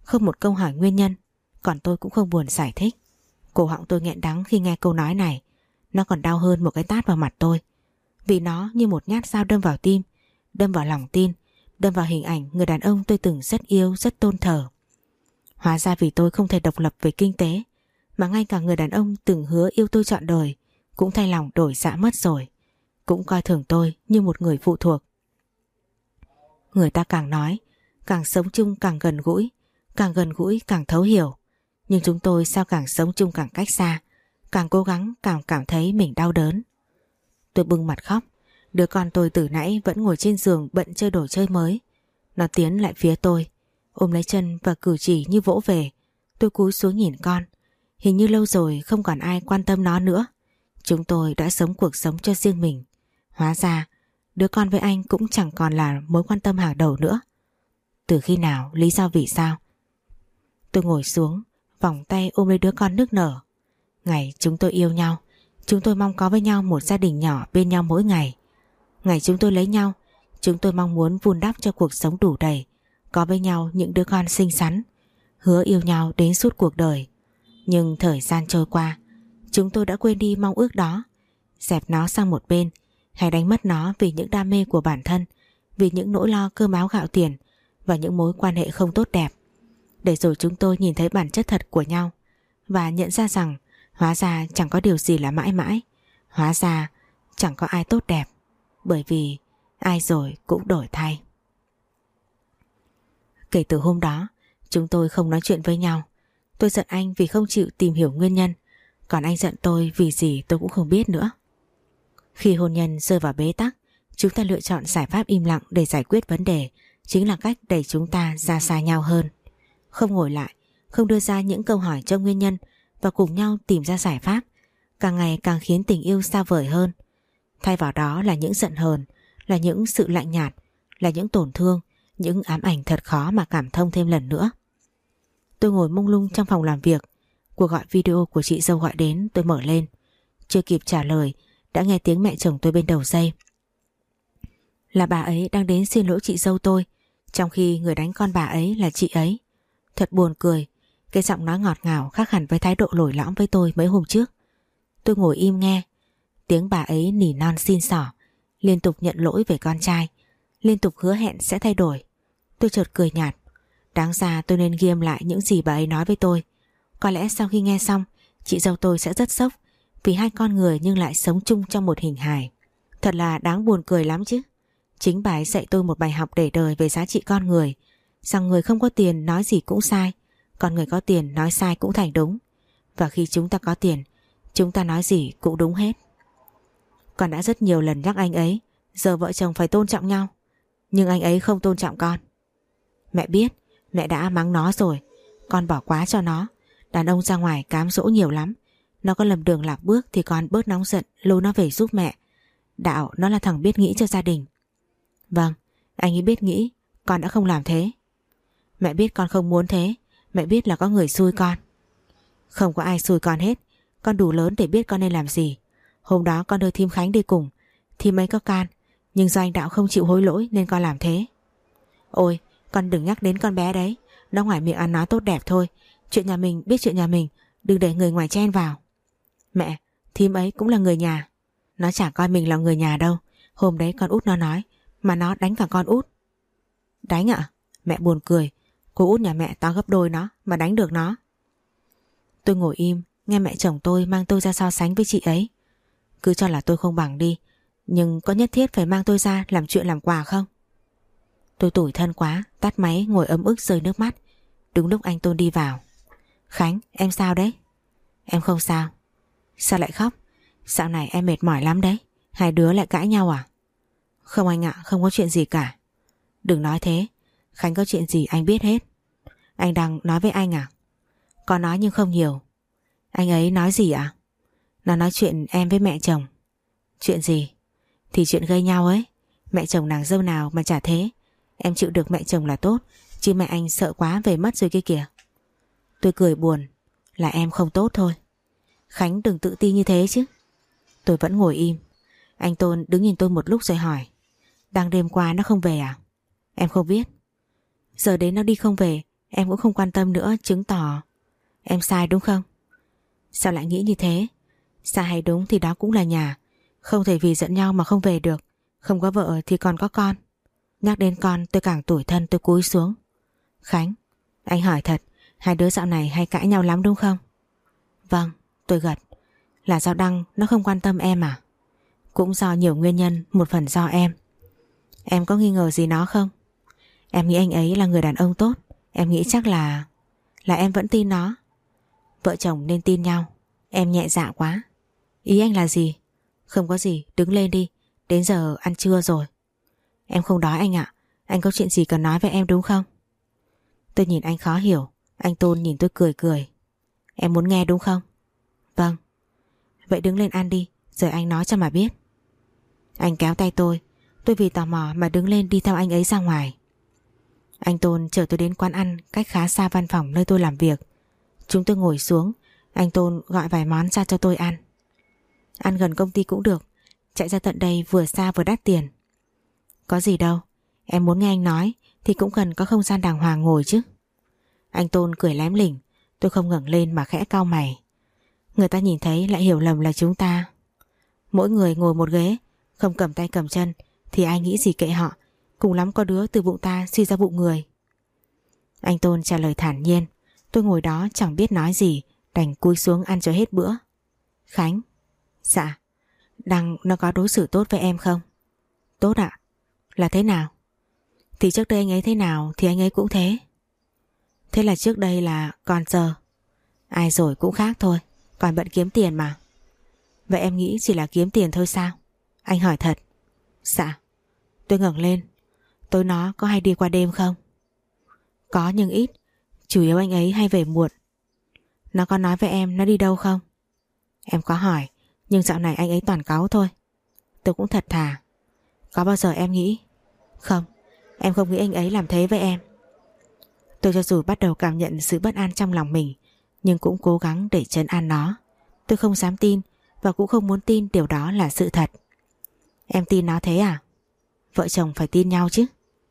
Speaker 2: không một câu hỏi nguyên nhân, còn tôi cũng không buồn giải thích. Cổ họng tôi nghẹn đắng khi nghe câu nói này. Nó còn đau hơn một cái tát vào mặt tôi, vì nó như một nhát dao đâm vào tim, đâm vào lòng tin, đâm vào hình ảnh người đàn ông tôi từng rất yêu, rất tôn thờ. Hóa ra vì tôi không thể độc lập về kinh tế, mà ngay cả người đàn ông từng hứa yêu tôi trọn đời cũng thay lòng đổi dạ mất rồi, cũng coi thường tôi như một người phụ thuộc. Người ta càng nói, càng sống chung càng gần gũi, càng gần gũi càng thấu hiểu. Nhưng chúng tôi sao càng sống chung càng cách xa, càng cố gắng càng cảm thấy mình đau đớn. Tôi bưng mặt khóc. Đứa con tôi từ nãy vẫn ngồi trên giường bận chơi đồ chơi mới. Nó tiến lại phía tôi, ôm lấy chân và cử chỉ như vỗ về. Tôi cúi xuống nhìn con. Hình như lâu rồi không còn ai quan tâm nó nữa. Chúng tôi đã sống cuộc sống cho riêng mình. Hóa ra đứa con với anh cũng chẳng còn là mối quan tâm hàng đầu nữa. Từ khi nào, lý do vì sao? Tôi ngồi xuống, vòng tay ôm lấy đứa con nức nở. Ngày chúng tôi yêu nhau, chúng tôi mong có với nhau một gia đình nhỏ bên nhau mỗi ngày. Ngày chúng tôi lấy nhau, chúng tôi mong muốn vun đắp cho cuộc sống đủ đầy, có với nhau những đứa con xinh xắn, hứa yêu nhau đến suốt cuộc đời. Nhưng thời gian trôi qua, chúng tôi đã quên đi mong ước đó, dẹp nó sang một bên, hay đánh mất nó vì những đam mê của bản thân, vì những nỗi lo cơm áo gạo tiền và những mối quan hệ không tốt đẹp. Để rồi chúng tôi nhìn thấy bản chất thật của nhau và nhận ra rằng hóa ra chẳng có điều gì là mãi mãi, hóa ra chẳng có ai tốt đẹp, bởi vì ai rồi cũng đổi thay. Kể từ hôm đó, chúng tôi không nói chuyện với nhau. Tôi giận anh vì không chịu tìm hiểu nguyên nhân, còn anh giận tôi vì gì tôi cũng không biết nữa. Khi hôn nhân rơi vào bế tắc, chúng ta lựa chọn giải pháp im lặng để giải quyết vấn đề, chính là cách đẩy chúng ta ra xa nhau hơn. Không ngồi lại, không đưa ra những câu hỏi cho nguyên nhân và cùng nhau tìm ra giải pháp, càng ngày càng khiến tình yêu xa vời hơn. Thay vào đó là những giận hờn, là những sự lạnh nhạt, là những tổn thương, những ám ảnh thật khó mà cảm thông thêm lần nữa. Tôi ngồi mông lung trong phòng làm việc. Cuộc gọi video của chị dâu gọi đến, tôi mở lên. Chưa kịp trả lời đã nghe tiếng mẹ chồng tôi bên đầu dây. Là bà ấy đang đến xin lỗi chị dâu tôi, trong khi người đánh con bà ấy là chị ấy. Thật buồn cười, cái giọng nói ngọt ngào khác hẳn với thái độ lồi lõm với tôi mấy hôm trước. Tôi ngồi im nghe. Tiếng bà ấy nỉ non xin xỏ, liên tục nhận lỗi về con trai, liên tục hứa hẹn sẽ thay đổi. Tôi chợt cười nhạt. Đáng ra tôi nên ghi âm lại những gì bà ấy nói với tôi. Có lẽ sau khi nghe xong, chị dâu tôi sẽ rất sốc, vì hai con người nhưng lại sống chung trong một hình hài. Thật là đáng buồn cười lắm chứ. Chính bà ấy dạy tôi một bài học để đời về giá trị con người, rằng người không có tiền nói gì cũng sai, còn người có tiền nói sai cũng thành đúng. Và khi chúng ta có tiền, chúng ta nói gì cũng đúng hết. Con đã rất nhiều lần nhắc anh ấy, giờ vợ chồng phải tôn trọng nhau, nhưng anh ấy không tôn trọng con. Mẹ biết, mẹ đã mắng nó rồi, con bỏ quá cho nó. Đàn ông ra ngoài cám dỗ nhiều lắm, nó có lầm đường lạc bước thì con bớt nóng giận, lôi nó về giúp mẹ. Đạo nó là thằng biết nghĩ cho gia đình. Vâng, anh ấy biết nghĩ, con đã không làm thế. Mẹ biết con không muốn thế, mẹ biết là có người xui con. Không có ai xui con hết, con đủ lớn để biết con nên làm gì. Hôm đó con đưa thím Khánh đi cùng, thím ấy có can, nhưng do anh Đạo không chịu hối lỗi nên con làm thế. Ôi, con đừng nhắc đến con bé đấy, nó ngoài miệng ăn nói tốt đẹp thôi. Chuyện nhà mình biết chuyện nhà mình, đừng để người ngoài chen vào. Mẹ, thím ấy cũng là người nhà. Nó chả coi mình là người nhà đâu. Hôm đấy con út nó nói, mà nó đánh cả con út. Đánh ạ? Mẹ buồn cười. Cô út nhà mẹ to gấp đôi nó mà đánh được nó. Tôi ngồi im, nghe mẹ chồng tôi mang tôi ra so sánh với chị ấy. Cứ cho là tôi không bằng đi, nhưng có nhất thiết phải mang tôi ra làm chuyện làm quà không? Tôi tủi thân quá, tắt máy ngồi ấm ức rơi nước mắt. Đúng lúc anh Tôn đi vào. Khánh, em sao đấy? Em không sao. Sao lại khóc? Dạo này em mệt mỏi lắm đấy. Hai đứa lại cãi nhau à? Không anh ạ, không có chuyện gì cả. Đừng nói thế, Khánh có chuyện gì anh biết hết. Anh đang nói với anh à? Có nói nhưng không nhiều. Anh ấy nói gì ạ? Nó nói chuyện em với mẹ chồng. Chuyện gì? Thì chuyện gây nhau ấy. Mẹ chồng nàng dâu nào mà chả thế. Em chịu được mẹ chồng là tốt, chứ mẹ anh sợ quá về mất rồi kia kìa. Tôi cười buồn. Là em không tốt thôi. Khánh đừng tự ti như thế chứ. Tôi vẫn ngồi im. Anh Tôn đứng nhìn tôi một lúc rồi hỏi. Đang đêm qua nó không về à? Em không biết. Giờ đến nó đi không về, em cũng không quan tâm nữa, chứng tỏ em sai đúng không? Sao lại nghĩ như thế? Sai hay đúng thì đó cũng là nhà. Không thể vì giận nhau mà không về được. Không có vợ thì còn có con. Nhắc đến con tôi càng tủi thân, tôi cúi xuống. Khánh, anh hỏi thật, hai đứa dạo này hay cãi nhau lắm đúng không? Vâng, tôi gật. Là do Đăng nó không quan tâm em à? Cũng do nhiều nguyên nhân, một phần do em. Em có nghi ngờ gì nó không? Em nghĩ anh ấy là người đàn ông tốt. Em nghĩ chắc là Là em vẫn tin nó. Vợ chồng nên tin nhau. Em nhẹ dạ quá. Ý anh là gì? Không có gì, đứng lên đi. Đến giờ ăn trưa rồi. Em không đói anh ạ. Anh có chuyện gì cần nói với em đúng không? Tôi nhìn anh khó hiểu. Anh Tôn nhìn tôi cười cười. Em muốn nghe đúng không? Vâng. Vậy đứng lên ăn đi, rồi anh nói cho mà biết. Anh kéo tay tôi. Tôi vì tò mò mà đứng lên đi theo anh ấy ra ngoài. Anh Tôn chở tôi đến quán ăn cách khá xa văn phòng nơi tôi làm việc. Chúng tôi ngồi xuống. Anh Tôn gọi vài món ra cho tôi ăn. Ăn gần công ty cũng được. Chạy ra tận đây vừa xa vừa đắt tiền. Có gì đâu. Em muốn nghe anh nói thì cũng cần có không gian đàng hoàng ngồi chứ. Anh Tôn cười lém lỉnh. Tôi không ngẩng lên mà khẽ cau mày. Người ta nhìn thấy lại hiểu lầm là chúng ta. Mỗi người ngồi một ghế, không cầm tay cầm chân thì ai nghĩ gì kệ họ. Cùng lắm có đứa từ bụng ta suy ra bụng người. Anh Tôn trả lời thản nhiên. Tôi ngồi đó chẳng biết nói gì, đành cúi xuống ăn cho hết bữa. Khánh. Dạ. Đăng nó có đối xử tốt với em không? Tốt ạ. Là thế nào? Thì trước đây anh ấy thế nào thì anh ấy cũng thế. Thế là trước đây là còn giờ ai rồi cũng khác thôi. Còn bận kiếm tiền mà. Vậy em nghĩ chỉ là kiếm tiền thôi sao? Anh hỏi thật. Dạ. Tôi ngẩng lên. Tối nó có hay đi qua đêm không? Có nhưng ít. Chủ yếu anh ấy hay về muộn. Nó có nói với em nó đi đâu không? Em có hỏi, nhưng dạo này anh ấy toàn cáu thôi. Tôi cũng thật thà. Có bao giờ em nghĩ? Không, em không nghĩ anh ấy làm thế với em. Tôi cho dù bắt đầu cảm nhận sự bất an trong lòng mình, nhưng cũng cố gắng để trấn an nó. Tôi không dám tin và cũng không muốn tin điều đó là sự thật. Em tin nó thế à? Vợ chồng phải tin nhau chứ.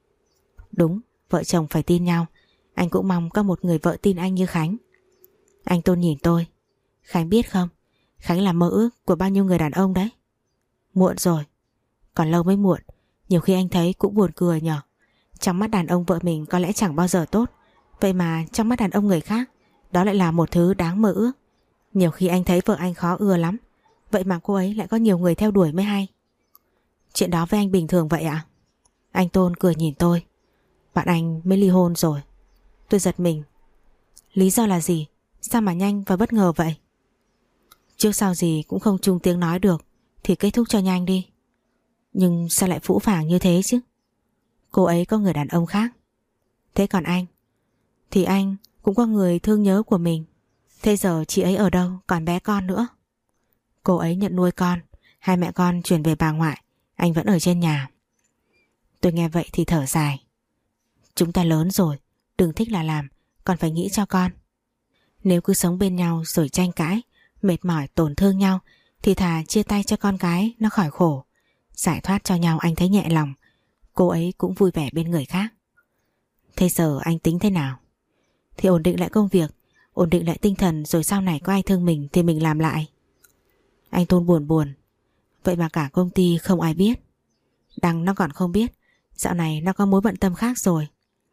Speaker 2: Đúng, vợ chồng phải tin nhau. Anh cũng mong có một người vợ tin anh như Khánh. Anh Tôn nhìn tôi. Khánh biết không, Khánh là mơ ước của bao nhiêu người đàn ông đấy. Muộn rồi. Còn lâu mới muộn. Nhiều khi anh thấy cũng buồn cười nhở. Trong mắt đàn ông vợ mình có lẽ chẳng bao giờ tốt. Vậy mà trong mắt đàn ông người khác, đó lại là một thứ đáng mơ ước. Nhiều khi anh thấy vợ anh khó ưa lắm. Vậy mà cô ấy lại có nhiều người theo đuổi mới hay. Chuyện đó với anh bình thường vậy ạ? Anh Tôn cười nhìn tôi. Bạn anh mới ly hôn rồi. Tôi giật mình. Lý do là gì? Sao mà nhanh và bất ngờ vậy? Trước sau gì cũng không chung tiếng nói được thì kết thúc cho nhanh đi. Nhưng sao lại phũ phàng như thế chứ? Cô ấy có người đàn ông khác. Thế còn anh? Thì anh cũng có người thương nhớ của mình. Thế giờ chị ấy ở đâu, còn bé con nữa? Cô ấy nhận nuôi con. Hai mẹ con chuyển về bà ngoại. Anh vẫn ở trên nhà. Tôi nghe vậy thì thở dài. Chúng ta lớn rồi, đừng thích là làm, còn phải nghĩ cho con. Nếu cứ sống bên nhau rồi tranh cãi, mệt mỏi tổn thương nhau, thì thà chia tay cho con cái nó khỏi khổ. Giải thoát cho nhau anh thấy nhẹ lòng. Cô ấy cũng vui vẻ bên người khác. Thế giờ anh tính thế nào? Thì ổn định lại công việc, ổn định lại tinh thần, rồi sau này có ai thương mình thì mình làm lại. Anh Tôn buồn buồn. Vậy mà cả công ty không ai biết. Đăng nó còn không biết. Dạo này nó có mối bận tâm khác rồi.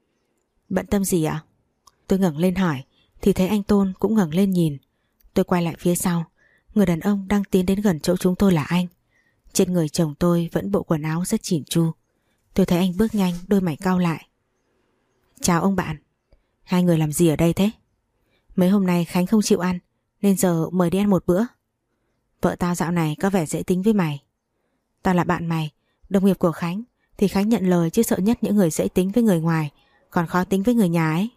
Speaker 2: Bận tâm gì ạ? Tôi ngẩng lên hỏi thì thấy anh Tôn cũng ngẩng lên nhìn. Tôi quay lại phía sau. Người đàn ông đang tiến đến gần chỗ chúng tôi là anh. Trên người chồng tôi vẫn bộ quần áo rất chỉn chu. Tôi thấy anh bước nhanh, đôi mày cau lại. Chào ông bạn. Hai người làm gì ở đây thế? Mấy hôm nay Khánh không chịu ăn, nên giờ mời đi ăn một bữa. Vợ tao dạo này có vẻ dễ tính với mày. Tao là bạn mày, đồng nghiệp của Khánh, thì Khánh nhận lời, chứ sợ nhất những người dễ tính với người ngoài, còn khó tính với người nhà ấy.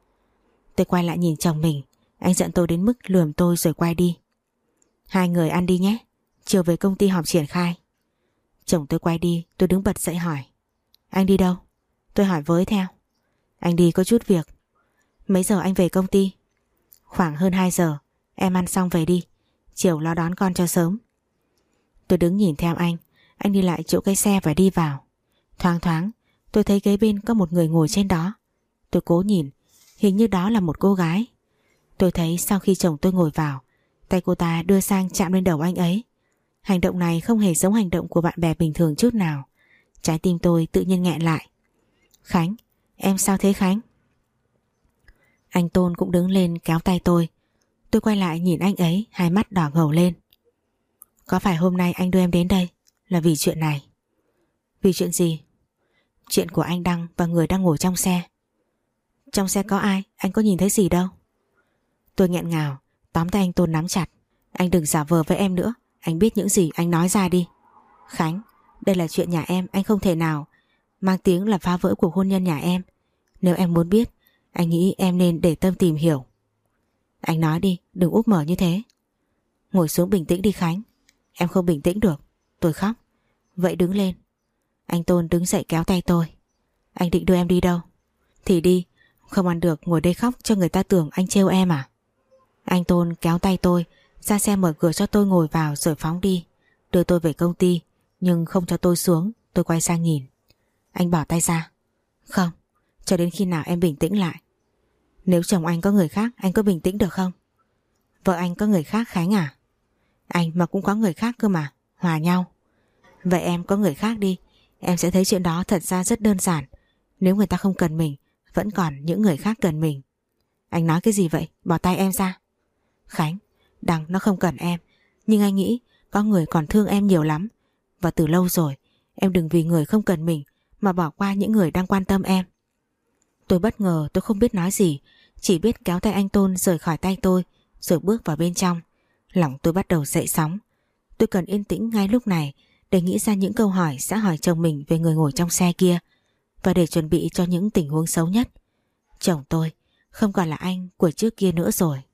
Speaker 2: Tôi quay lại nhìn chồng mình. Anh giận tôi đến mức lườm tôi rồi quay đi. Hai người ăn đi nhé, chiều về công ty họp triển khai. Chồng tôi quay đi. Tôi đứng bật dậy hỏi. Anh đi đâu? Tôi hỏi với theo. Anh đi có chút việc. Mấy giờ anh về công ty? Khoảng hơn hai giờ. Em ăn xong về đi, chiều lo đón con cho sớm. Tôi đứng nhìn theo anh. Anh đi lại chỗ cái xe và đi vào. Thoáng thoáng tôi thấy ghế bên có một người ngồi trên đó. Tôi cố nhìn, Hình như đó là một cô gái. Tôi thấy sau khi chồng tôi ngồi vào, tay cô ta đưa sang chạm lên đầu anh ấy. Hành động này không hề giống hành động của bạn bè bình thường chút nào. Trái tim tôi tự nhiên nghẹn lại. Khánh, em sao thế Khánh? Anh Tôn cũng đứng lên kéo tay tôi. Tôi quay lại nhìn anh ấy, hai mắt đỏ ngầu lên. Có phải hôm nay anh đưa em đến đây là vì chuyện này? Vì chuyện gì? Chuyện của anh Đăng và người đang ngồi trong xe. Trong xe có ai? Anh có nhìn thấy gì đâu. Tôi nghẹn ngào, tóm tay anh Tôn nắm chặt. Anh đừng giả vờ với em nữa. Anh biết những gì anh nói ra đi. Khánh, đây là chuyện nhà em, anh không thể nào mang tiếng là phá vỡ cuộc hôn nhân nhà em. Nếu em muốn biết, anh nghĩ em nên để tâm tìm hiểu. Anh nói đi, đừng úp mở như thế. Ngồi xuống bình tĩnh đi Khánh. Em không bình tĩnh được. Tôi khóc. Vậy đứng lên. Anh Tôn đứng dậy kéo tay tôi. Anh định đưa em đi đâu? Thì đi. Không ăn được ngồi đây khóc cho người ta tưởng anh trêu em à? Anh Tôn kéo tay tôi ra xe, mở cửa cho tôi ngồi vào rồi phóng đi, đưa tôi về công ty. Nhưng không cho tôi xuống. Tôi quay sang nhìn. Anh bỏ tay ra. Không, cho đến khi nào em bình tĩnh lại. Nếu chồng anh có người khác, anh có bình tĩnh được không? Vợ anh có người khác Khánh à? Anh mà cũng có người khác cơ mà. Hòa nhau. Vậy em có người khác đi. Em sẽ thấy chuyện đó thật ra rất đơn giản. Nếu người ta không cần mình, vẫn còn những người khác cần mình. Anh nói cái gì vậy? Bỏ tay em ra. Khánh, Đăng nó không cần em, nhưng anh nghĩ có người còn thương em nhiều lắm. Và từ lâu rồi, em đừng vì người không cần mình mà bỏ qua những người đang quan tâm em. Tôi bất ngờ, tôi không biết nói gì, chỉ biết kéo tay anh Tôn rời khỏi tay tôi rồi bước vào bên trong. Lòng tôi bắt đầu dậy sóng. Tôi cần yên tĩnh ngay lúc này để nghĩ ra những câu hỏi sẽ hỏi chồng mình về người ngồi trong xe kia, và để chuẩn bị cho những tình huống xấu nhất. Chồng tôi không còn là anh của trước kia nữa rồi.